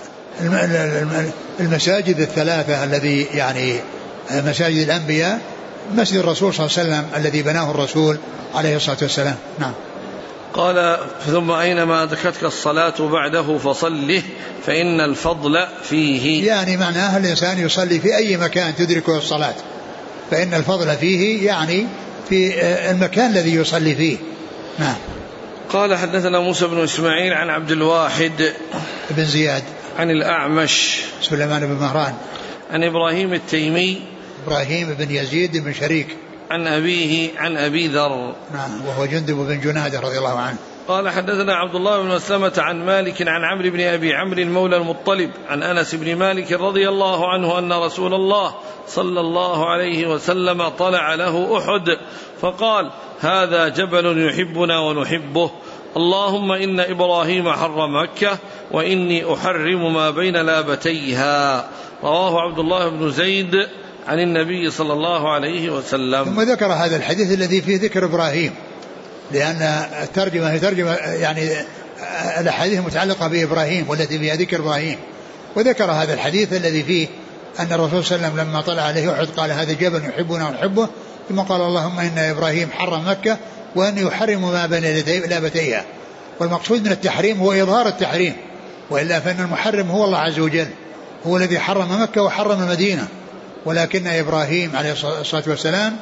المساجد الثلاثة الذي يعني مساجد الأنبياء، مسجد الرسول صلى الله عليه وسلم الذي بناه الرسول عليه الصلاة والسلام. نعم. قال ثم أينما أدركتك الصلاة بعده فصله فإن الفضل فيه، يعني معناه الإنسان يصلي في أي مكان تدركه الصلاة، فإن الفضل فيه يعني في المكان الذي يصلي فيه. نعم. قال حدثنا موسى بن إسماعيل عن عبد الواحد بن زياد عن الأعمش سليمان بن مهران عن إبراهيم التيمي إبراهيم بن يزيد بن شريك عن أبيه عن أبي ذر نعم وهو جندب بن جنادة رضي الله عنه. قال حدثنا عبد الله بن مسلمة عن مالك عن عمرو بن أبي عمرو المولى المطلب عن أنس بن مالك رضي الله عنه أن رسول الله صلى الله عليه وسلم طلع له أحد فقال هذا جبل يحبنا ونحبه، اللهم إن إبراهيم حرم مكة وإني أحرم ما بين لابتيها. رواه عبد الله بن زيد عن النبي صلى الله عليه وسلم. ثم ذكر هذا الحديث الذي فيه ذكر إبراهيم، لأن الترجمة هي ترجمة يعني الأحاديث متعلقة بإبراهيم والتي فيها ذكر إبراهيم، وذكر هذا الحديث الذي فيه أن الرسول صلى الله عليه وسلم لما طلع عليه أحد قال هذا جبل يحبنا ونحبه، ثم قال اللهم إن إبراهيم حرم مكة وأن يحرم ما بين لابتيها. والمقصود من التحريم هو إظهار التحريم، وإلا فإن المحرم هو الله عز وجل، هو الذي حرم مكة وحرم المدينة، ولكن إبراهيم عليه الصلاة والسلام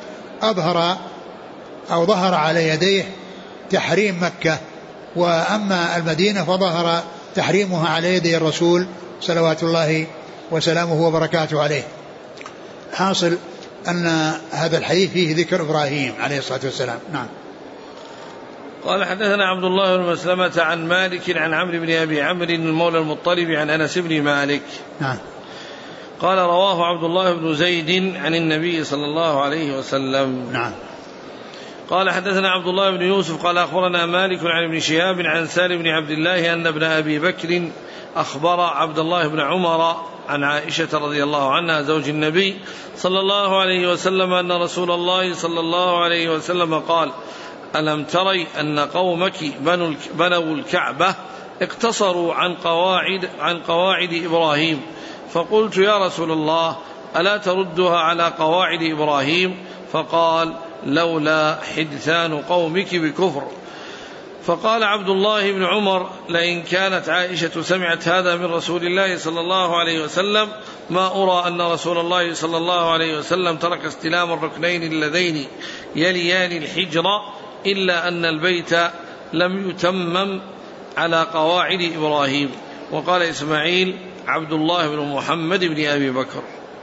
ظهر على يديه تحريم مكة، وأما المدينة فظهر تحريمها على يدي الرسول صلوات الله وسلامه وبركاته عليه. حاصل أن هذا الحديث فيه ذكر إبراهيم عليه الصلاة والسلام. نعم. قال حدثنا عبد الله بن مسلمة عن مالك عن عمرو بن أبي عمرو المولى المطلب عن أنس بن مالك. نعم. قال رواه عبد الله بن زيد عن النبي صلى الله عليه وسلم. نعم. قال حدثنا عبد الله بن يوسف قال أخبرنا مالك عن ابن شهاب عن سالم بن عبد الله أن ابن أبي بكر أخبر عبد الله بن عمر عن عائشة رضي الله عنها زوج النبي صلى الله عليه وسلم أن رسول الله صلى الله عليه وسلم قال ألم تري أن قومك بنوا الكعبة اقتصروا عن قواعد إبراهيم، فقلت يا رسول الله ألا تردها على قواعد إبراهيم؟ فقال لولا حدثان قومك بكفر. فقال عبد الله بن عمر لئن كانت عائشة سمعت هذا من رسول الله صلى الله عليه وسلم ما أرى أن رسول الله صلى الله عليه وسلم ترك استلام الركنين اللذين يليان الحجر إلا أن البيت لم يتمم على قواعد إبراهيم. وقال إسماعيل عبد الله بن محمد بن أبي بكر.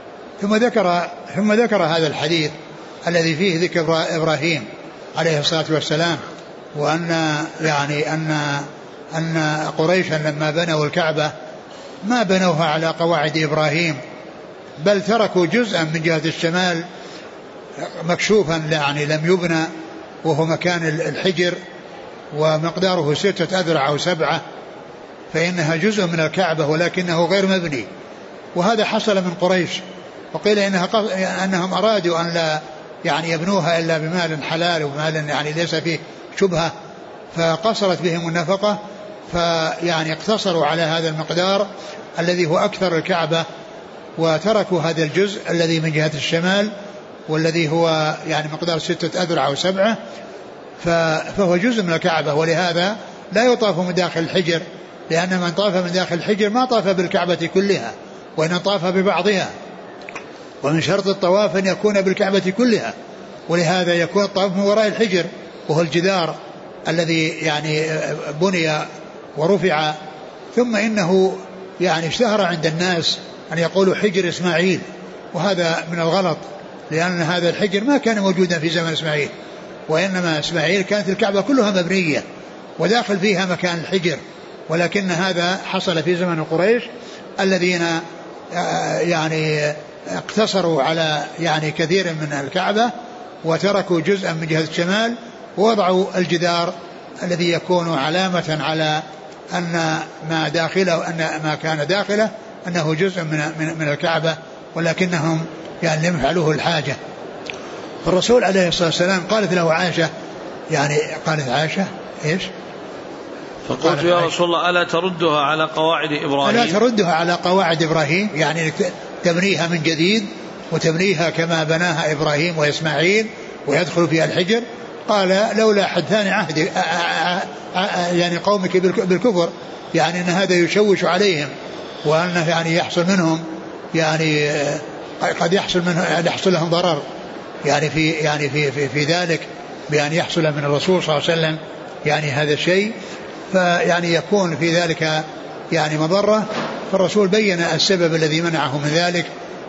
ثم ذكر هذا الحديث الذي فيه ذكر إبراهيم عليه الصلاة والسلام، وأن يعني أن قريشا لما بنوا الكعبة ما بنوها على قواعد إبراهيم، بل تركوا جزءا من جهة الشمال مكشوفا يعني لم يبنى، وهو مكان الحجر ومقداره 6 أذرع أو 7، فإنها جزء من الكعبة ولكنه غير مبني. وهذا حصل من قريش، وقيل أنهم أرادوا أن لا يعني يبنوها إلا بمال حلال ومال يعني ليس فيه شبهة، فقصرت بهم النفقة، فيعني اقتصروا على هذا المقدار الذي هو أكثر الكعبة وتركوا هذا الجزء الذي من جهة الشمال والذي هو يعني مقدار 6 أذرع أو 7، فهو جزء من الكعبة، ولهذا لا يطاف من داخل الحجر، لأن من طاف من داخل الحجر ما طاف بالكعبة كلها وإن طاف ببعضها، ومن شرط الطواف أن يكون بالكعبة كلها، ولهذا يكون الطواف من وراء الحجر وهو الجدار الذي يعني بني ورفع. ثم إنه يعني اشتهر عند الناس أن يقولوا حجر إسماعيل، وهذا من الغلط، لأن هذا الحجر ما كان موجودا في زمن إسماعيل، وإنما إسماعيل كانت الكعبة كلها مبنية وداخل فيها مكان الحجر، ولكن هذا حصل في زمن قريش الذين يعني اقتصروا على يعني كثير من الكعبة وتركوا جزءا من جهة الشمال، ووضعوا الجدار الذي يكون علامة على أن ما داخله أن ما كان داخله أنه جزء من الكعبة، ولكنهم يعني لم يفعلوه الحاجة. الرسول عليه الصلاة والسلام قالت له عائشة، يعني قالت عائشة إيش؟ فقلت يا رسول الله ألا تردها على قواعد إبراهيم؟ ألا تردها على قواعد إبراهيم، يعني تبنيها من جديد وتبنيها كما بناها إبراهيم وإسماعيل ويدخل فيها الحجر. قال لولا حدثان عهد يعني قومك بالكفر، يعني أن هذا يشوش عليهم، وأنه يعني يحصل منهم يعني قد يحصل لهم ضرر يعني في ذلك، بأن يحصل من الرسول صلى الله عليه وسلم يعني هذا الشيء، فيعني يكون في ذلك يعني مضرة. فالرسول بين السبب الذي منعه من ذلك،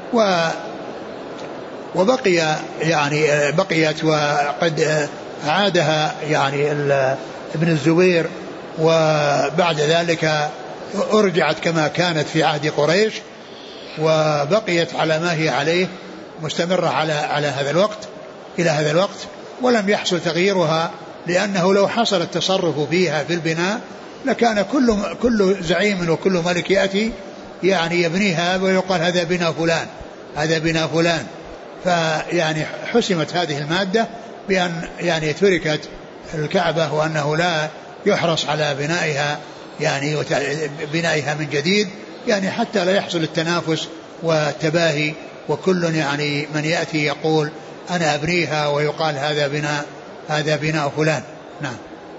وبقي يعني بقيت وقد عادها يعني ابن الزبير، وبعد ذلك أرجعت كما كانت في عهد قريش، وبقيت على ما هي عليه مستمرة على هذا الوقت إلى هذا الوقت، ولم يحصل تغييرها، لأنه لو حصل التصرف فيها في البناء لكان كل زعيم وكل ملك يأتي يعني يبنيها ويقال هذا بناء فلان هذا بناء فلان. فيعني حسمت هذه المادة بأن يعني تركت الكعبة، وأنه لا يحرص على بنائها يعني بنائها من جديد، يعني حتى لا يحصل التنافس والتباهي، وكل يعني من يأتي يقول أنا أبنيها ويقال هذا بناء فلان. نعم.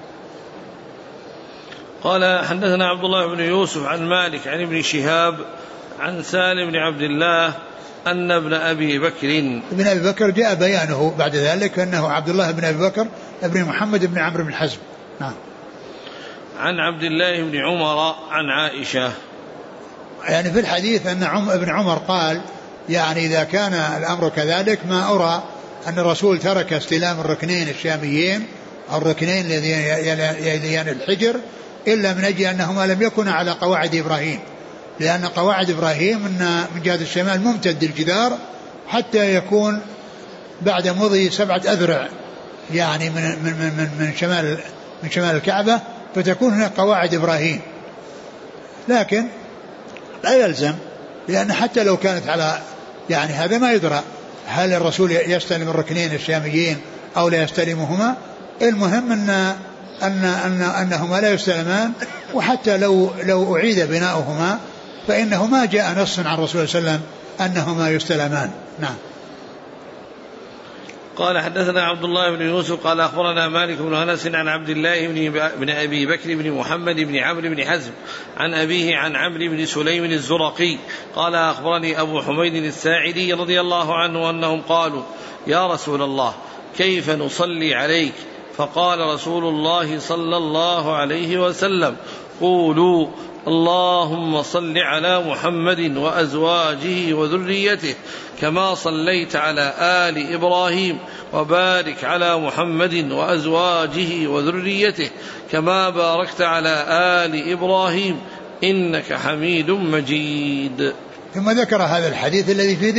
قال حدثنا عبد الله بن يوسف عن مالك عن ابن شهاب عن سالم بن عبد الله أن ابن أبي بكر جاء بيانه بعد ذلك أنه عبد الله بن أبي بكر ابن محمد بن عمرو بن حزم. نعم. عن عبد الله بن عمر عن عائشة، يعني في الحديث أن ابن عمر قال يعني إذا كان الأمر كذلك ما أرى أن الرسول ترك استلام الركنين الشاميين أو الركنين الذين يليان الحجر إلا من أجل أنهما لم يكن على قواعد إبراهيم، لأن قواعد إبراهيم من جهة الشمال ممتد الجدار حتى يكون بعد مضي 7 أذرع يعني من شمال الكعبة، فتكون هناك قواعد إبراهيم. لكن لا يلزم، لأن حتى لو كانت على يعني هذا ما يدرى هل الرسول يستلم الركنين الشاميين أو لا يستلمهما، المهم أنهما لا يستلمان، وحتى لو أعيد بناؤهما فإنه ما جاء نص عن الرسول صلى الله عليه وسلم أنهما يستلمان. نعم. قال حدثنا عبد الله بن يوسف قال أخبرنا مالك بن أنس عن عبد الله بن أبي بكر بن محمد بن عمرو بن حزم عن أبيه عن عمرو بن سليم الزرقي قال أخبرني أبو حميد الساعدي رضي الله عنه أنهم قالوا يا رسول الله كيف نصلي عليك؟ فقال رسول الله صلى الله عليه وسلم قولوا اللهم صل على محمد وأزواجه وذريته كما صليت على آل إبراهيم وبارك على محمد وأزواجه وذريته كما باركت على آل إبراهيم إنك حميد مجيد. ثم ذكر هذا الحديث الذي فيه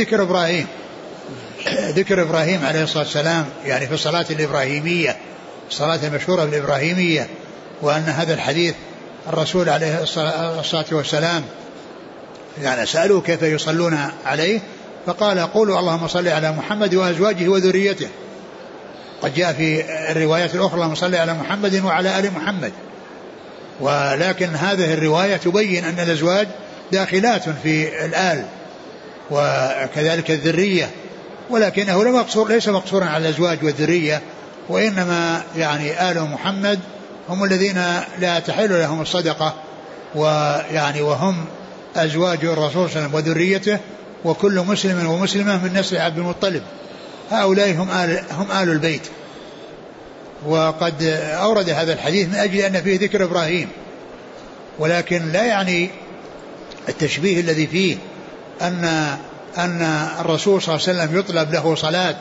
ذكر إبراهيم عليه الصلاة والسلام يعني في الصلاة الإبراهيمية، الصلاة المشهورة بالإبراهيمية، وأن هذا الحديث الرسول عليه الصلاة والسلام يعني سألوه كيف يصلون عليه فقال قولوا اللهم صل على محمد وأزواجه وذريته. قد جاء في الروايات الأخرى اللهم صل على محمد وعلى آل محمد، ولكن هذه الرواية تبين أن الأزواج داخلات في الآل، وكذلك الذرية، ولكنه ليس مقصورا على الأزواج والذرية، وإنما يعني آل محمد هم الذين لا تحل لهم الصدقة، ويعني وهم أزواج الرسول صلى الله عليه وسلم وذريته، وكل مسلم ومسلمة من نسل عبد المطلب، هؤلاء هم آل البيت. وقد أورد هذا الحديث من أجل أن فيه ذكر إبراهيم، ولكن لا يعني التشبيه الذي فيه أن الرسول صلى الله عليه وسلم يطلب له صلاة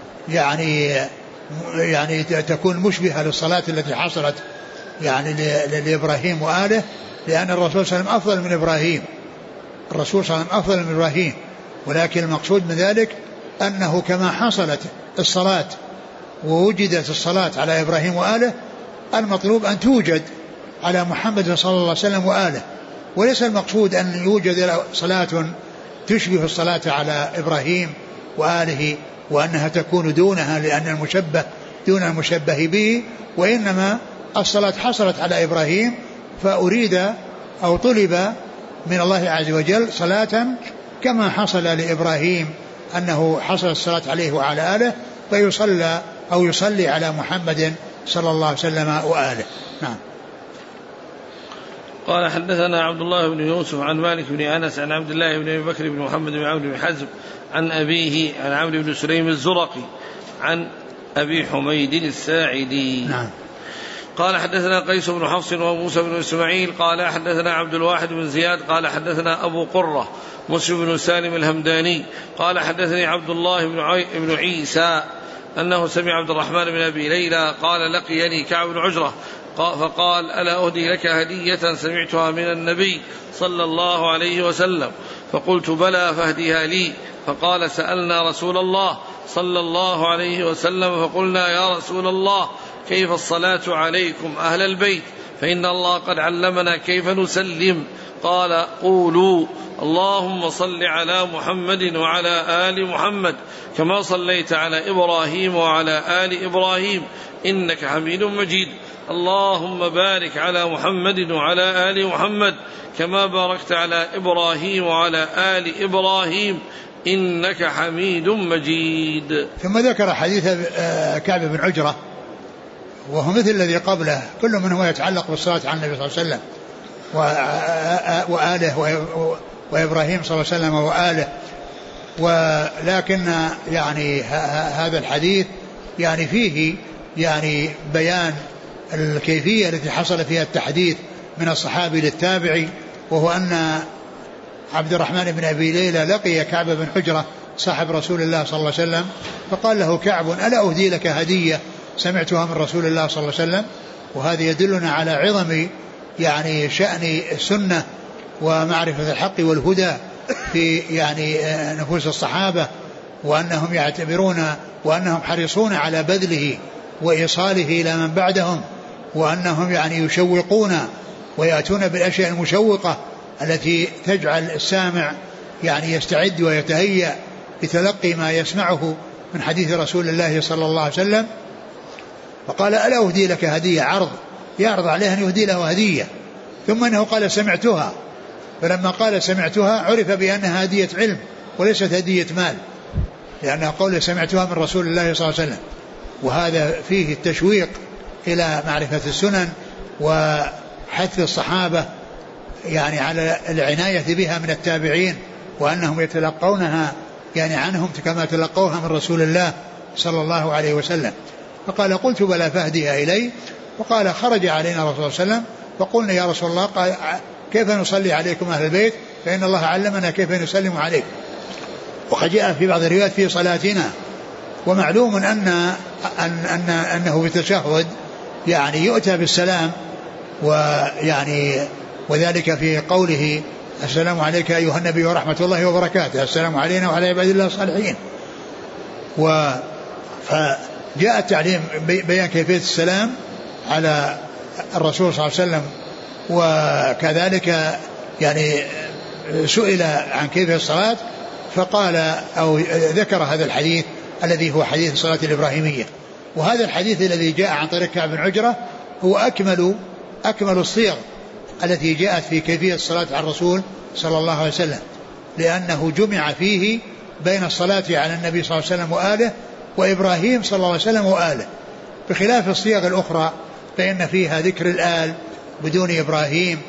يعني تكون مشبهة للصلاة التي حصلت يعني لإبراهيم وآله، لأن الرسول صلى الله عليه وسلم أفضل من إبراهيم، الرسول صلى الله عليه وسلم أفضل من إبراهيم، ولكن المقصود من ذلك أنه كما حصلت الصلاة ووجدت الصلاة على إبراهيم وآله، المطلوب أن توجد على محمد صلى الله عليه وسلم وآله، وليس المقصود أن يوجد صلاة تشبه الصلاة على إبراهيم وآله وأنها تكون دونها لأن المشبه دون المشبه به، وإنما الصلاة حصلت على إبراهيم فأريد أو طلب من الله عز وجل صلاة كما حصل لإبراهيم أنه حصل الصلاة عليه وعلى آله، فيصلى أو يصلي على محمد صلى الله عليه وسلم وآله. نعم. قال حدثنا عبد الله بن يوسف عن مالك بن أنس عن عبد الله بن أبي بكر بن محمد بن عمرو بن حزم عن أبيه عن عمرو بن سليم الزرقي عن أبي حميد الساعدي. نعم. قال حدثنا قيس بن حفص وموسى بن إسماعيل قال حدثنا عبد الواحد بن زياد قال حدثنا أبو قرة مسلم بن سالم الهمداني قال حدثني عبد الله بن عيسى أنه سمع عبد الرحمن بن أبي ليلى قال لقيني كعب بن عجرة فقال ألا أهدي لك هدية سمعتها من النبي صلى الله عليه وسلم؟ فقلت بلى فاهديها لي. فقال سألنا رسول الله صلى الله عليه وسلم فقلنا يا رسول الله كيف الصلاة عليكم أهل البيت فإن الله قد علمنا كيف نسلم. قال قولوا اللهم صل على محمد وعلى آل محمد كما صليت على إبراهيم وعلى آل إبراهيم إنك حميد مجيد. اللهم بارك على محمد وعلى آل محمد كما باركت على إبراهيم وعلى آل إبراهيم إنك حميد مجيد. ثم ذكر حديث كعب بن عجرة وهو مثل الذي قبله، كل منهما يتعلق بالصلاة على النبي صلى الله عليه وسلم وآله وإبراهيم صلى الله عليه وسلم وآله، ولكن يعني هذا الحديث يعني فيه يعني بيان الكيفية التي حصل فيها التحديث من الصحابي للتابعي، وهو أن عبد الرحمن بن أبي ليلى لقي كعب بن حجرة صاحب رسول الله صلى الله عليه وسلم، فقال له كعب ألا أهدي لك هدية سمعتها من رسول الله صلى الله عليه وسلم؟ وهذا يدلنا على عظم يعني شأن السنة ومعرفة الحق والهدى في يعني نفوس الصحابة، وأنهم يعتبرون وأنهم حريصون على بذله وإيصاله إلى من بعدهم، وأنهم يعني يشوقون ويأتون بالأشياء المشوقة التي تجعل السامع يعني يستعد ويتهيأ بتلقي ما يسمعه من حديث رسول الله صلى الله عليه وسلم. فقال ألا أهدي لك هدية، عرض يعرض عليه أن يهدي له هدية، ثم أنه قال سمعتها، فلما قال سمعتها عرف بأنها هدية علم وليست هدية مال، لأنه قول سمعتها من رسول الله صلى الله عليه وسلم، وهذا فيه التشويق إلى معرفة السنن وحث الصحابة يعني على العناية بها من التابعين، وأنهم يتلقونها يعني عنهم كما تلقوها من رسول الله صلى الله عليه وسلم. فقال قلت بلى فاهديها إلي. وقال خرج علينا رسول الله صلى الله عليه وسلم فقلنا يا رسول الله قال كيف نصلي عليكم أهل البيت فإن الله علمنا كيف نسلم عليك. وقد جاء في بعض الروايات في صلاتنا. ومعلوم أنه بالتشهد يعني يؤتى بالسلام، ويعني وذلك في قوله السلام عليك أيها النبي ورحمة الله وبركاته، السلام علينا وعلى عباد الله الصالحين. فجاء التعليم بيان كيفية السلام على الرسول صلى الله عليه وسلم، وكذلك يعني سئل عن كيفية الصلاة فقال أو ذكر هذا الحديث الذي هو حديث الصلاة الإبراهيمية. وهذا الحديث الذي جاء عن طريق كعب بن عجرة هو أكمل الصيغ التي جاءت في كيفية الصلاة على الرسول صلى الله عليه وسلم، لأنه جمع فيه بين الصلاة على النبي صلى الله عليه وسلم وآله وإبراهيم صلى الله عليه وسلم وآله، بخلاف الصيغ الأخرى فإن فيها ذكر الآل بدون إبراهيم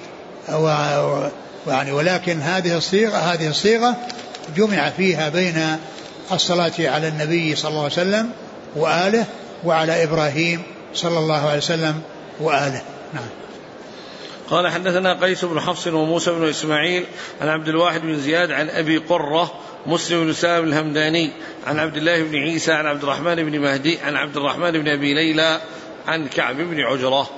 ولكن هذه الصيغة جمع فيها بين الصلاة على النبي صلى الله عليه وسلم وآله وعلى إبراهيم صلى الله عليه وسلم وآله. نعم. قال حدثنا قيس بن حفص وموسى بن إسماعيل عن عبد الواحد بن زياد عن أبي قرة مسلم بن سالم الهمداني عن عبد الله بن عيسى عن عبد الرحمن بن مهدي عن عبد الرحمن بن أبي ليلى عن كعب بن عجرة.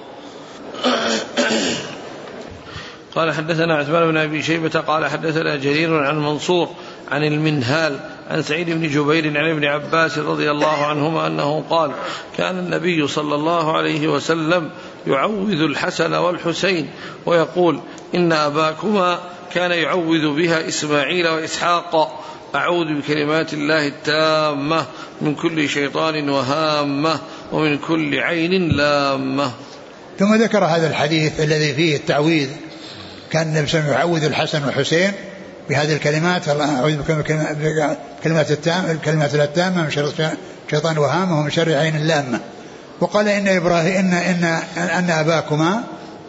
قال حدثنا عثمان بن أبي شيبة قال حدثنا جرير عن منصور عن المنهال عن سعيد بن جبير عن ابن عباس رضي الله عنهما أنه قال كان النبي صلى الله عليه وسلم يعوذ الحسن والحسين ويقول إن أباكما كان يعوذ بها إسماعيل وإسحاق أعوذ بكلمات الله التامة من كل شيطان وهامة ومن كل عين لامة. ثم ذكر هذا الحديث الذي فيه التعويذ، كان النبي صلى الله عليه وسلم يعوذ الحسن والحسين بهذه الكلمات: أعوذ بكلمات التامة من شر شيطان وهامة ومن شر عين لامة. وقال إن إبراهيم أن أباكما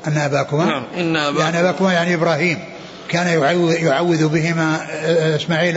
يعني إبراهيم كان يعوذ بهما إسماعيل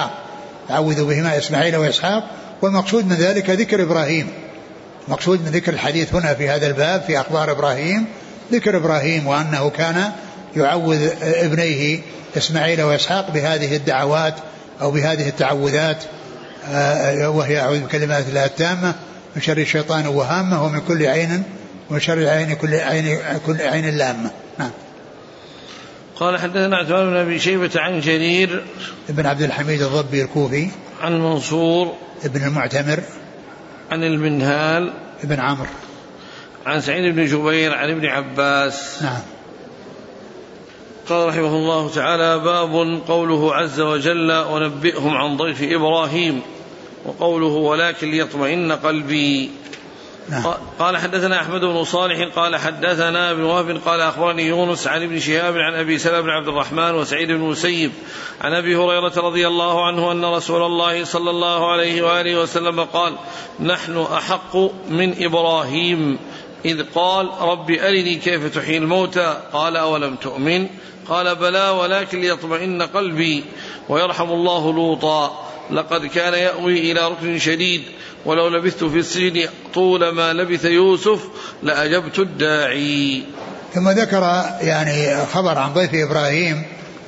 وإسحاق، والمقصود من ذلك ذكر إبراهيم. مقصود من ذكر الحديث هنا في هذا الباب في أخبار إبراهيم ذكر إبراهيم، وأنه كان يعوذ ابنيه إسماعيل وإسحاق بهذه الدعوات أو بهذه التعوذات، وهي أعوذ بكلمات الله التامة من شر الشيطان وهامة ومن كل عين ومن شر كل عين لامة. نعم. قال حدثنا عثمان بن أبي شيبة عن جرير ابن عبد الحميد الضبي الكوفي عن منصور ابن المعتمر عن المنهال ابن عمرو عن سعيد بن جبير عن ابن عباس. نعم. قال رحمه الله تعالى: باب قوله عز وجل: ونبئهم عن ضيف إبراهيم، وقوله: ولكن ليطمئن قلبي. نعم. قال حدثنا أحمد بن صالح قال حدثنا ابن وهب قال أخبرني يونس عن ابن شهاب عن أبي سلمة بن عبد الرحمن وسعيد بن المسيب عن أبي هريرة رضي الله عنه أن رسول الله صلى الله عليه وآله وسلم قال: نحن أحق من إبراهيم إذ قال: رب أرني كيف تحيي الموتى، قال: أولم تؤمن؟ قال: بلى ولكن ليطمئن قلبي. ويرحم الله لوطا، لقد كان يأوي إلى ركن شديد، ولو لبثت في السجن طول ما لبث يوسف لأجبت الداعي. ثم ذكر يعني خبر عن ضيف إبراهيم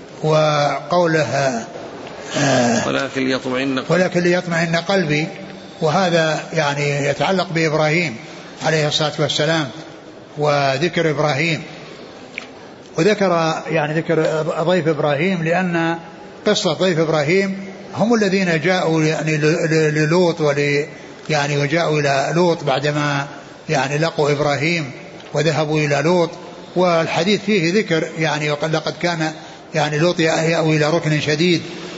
وقوله ولكن ليطمئن قلبي، وهذا يعني يتعلق بإبراهيم عليه الصلاة والسلام وذكر إبراهيم. وذكر يعني ذكر ضيف إبراهيم لأن قصة ضيف إبراهيم هم الذين جاءوا يعني للوط يعني وجاءوا إلى لوط بعدما يعني لقوا إبراهيم وذهبوا إلى لوط، والحديث فيه ذكر يعني لقد كان يعني لوط يأوي إلى ركن شديد.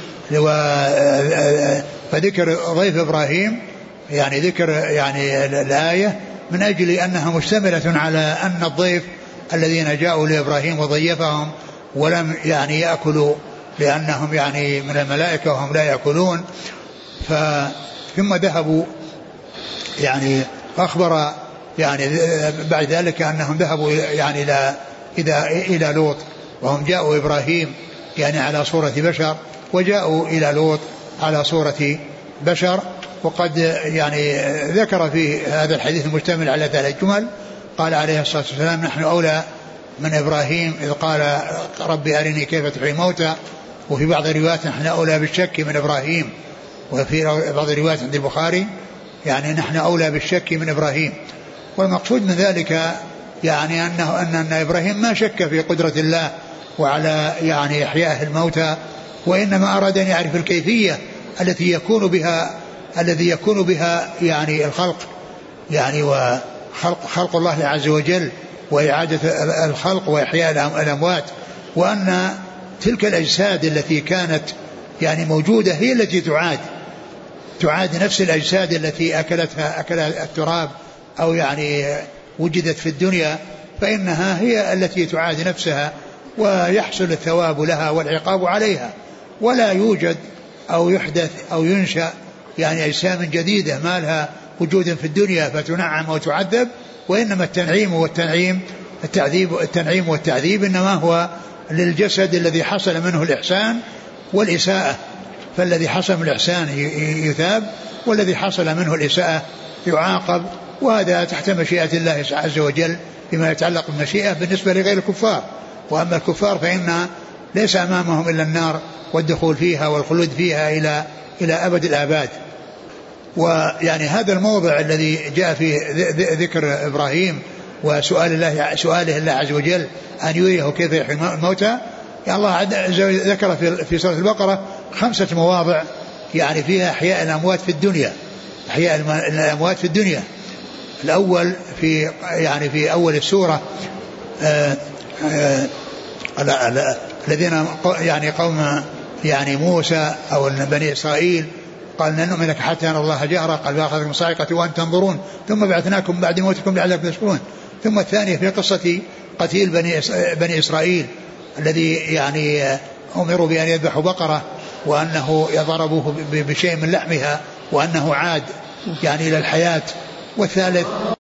فذكر ضيف إبراهيم يعني ذكر يعني الآية من أجل أنها مشتملة على أن الضيف الذين جاءوا لإبراهيم وضيفهم ولم يعني يأكلوا لأنهم يعني من الملائكة وهم لا يأكلون، ثم ذهبوا يعني أخبر يعني بعد ذلك أنهم ذهبوا يعني إلى لوط، وهم جاءوا إبراهيم يعني على صورة بشر وجاءوا إلى لوط على صورة بشر. وقد يعني ذكر في هذا الحديث المشتمل على 3 جمل. قال عليه الصلاة والسلام: نحن أولى من إبراهيم إذ قال: ربي أرني كيف تحيي الموتى. وفي بعض الروايات: نحن أولى بالشك من إبراهيم. وفي بعض الروايات عند البخاري يعني نحن أولى بالشك من إبراهيم. والمقصود من ذلك يعني أن إبراهيم ما شك في قدرة الله وعلى يعني إحياء الموتى، وإنما أراد أن يعرف الكيفية التي يكون بها يعني الخلق يعني وخلق الله عز وجل وإعادة الخلق وإحياء الأموات، وأن تلك الأجساد التي كانت يعني موجودة هي التي تعاد نفس الأجساد التي أكلها التراب أو يعني وجدت في الدنيا، فإنها هي التي تعاد نفسها ويحصل الثواب لها والعقاب عليها. ولا يوجد أو يحدث أو ينشأ يعني أجسام جديدة ما لها وجود في الدنيا فتنعم وتعذب، وإنما التنعيم والتعذيب إنما هو للجسد الذي حصل منه الإحسان والإساءة، فالذي حصل من الإحسان يثاب، والذي حصل منه الإساءة يعاقب. وهذا تحت مشيئة الله عز وجل بما يتعلق بالمشيئة بالنسبة لغير الكفار. وأما الكفار فإن ليس أمامهم إلا النار والدخول فيها والخلود فيها إلى أبد الآباد. ويعني هذا الموضع الذي جاء فيه ذكر إبراهيم وسؤاله الله عز وجل أن يريه كيف يحيي الموتى، يعني الله ذكر في سورة البقرة 5 مواضع يعني فيها إحياء الأموات في الدنيا، إحياء الأموات في الدنيا. الأول في أول السورة الذين يعني قوم يعني موسى أو بني إسرائيل قال لن نؤمن لك حتى نرى الله جهرا قال فأخذكم الصاعقة وأنتم تنظرون ثم بعثناكم بعد موتكم لعلكم تشكرون. ثم الثانية في قصة قتيل بني إسرائيل الذي يعني أمروا بأن يذبحوا بقرة وأنه ضربوه بشيء من لحمها وأنه عاد يعني إلى الحياة. والثالث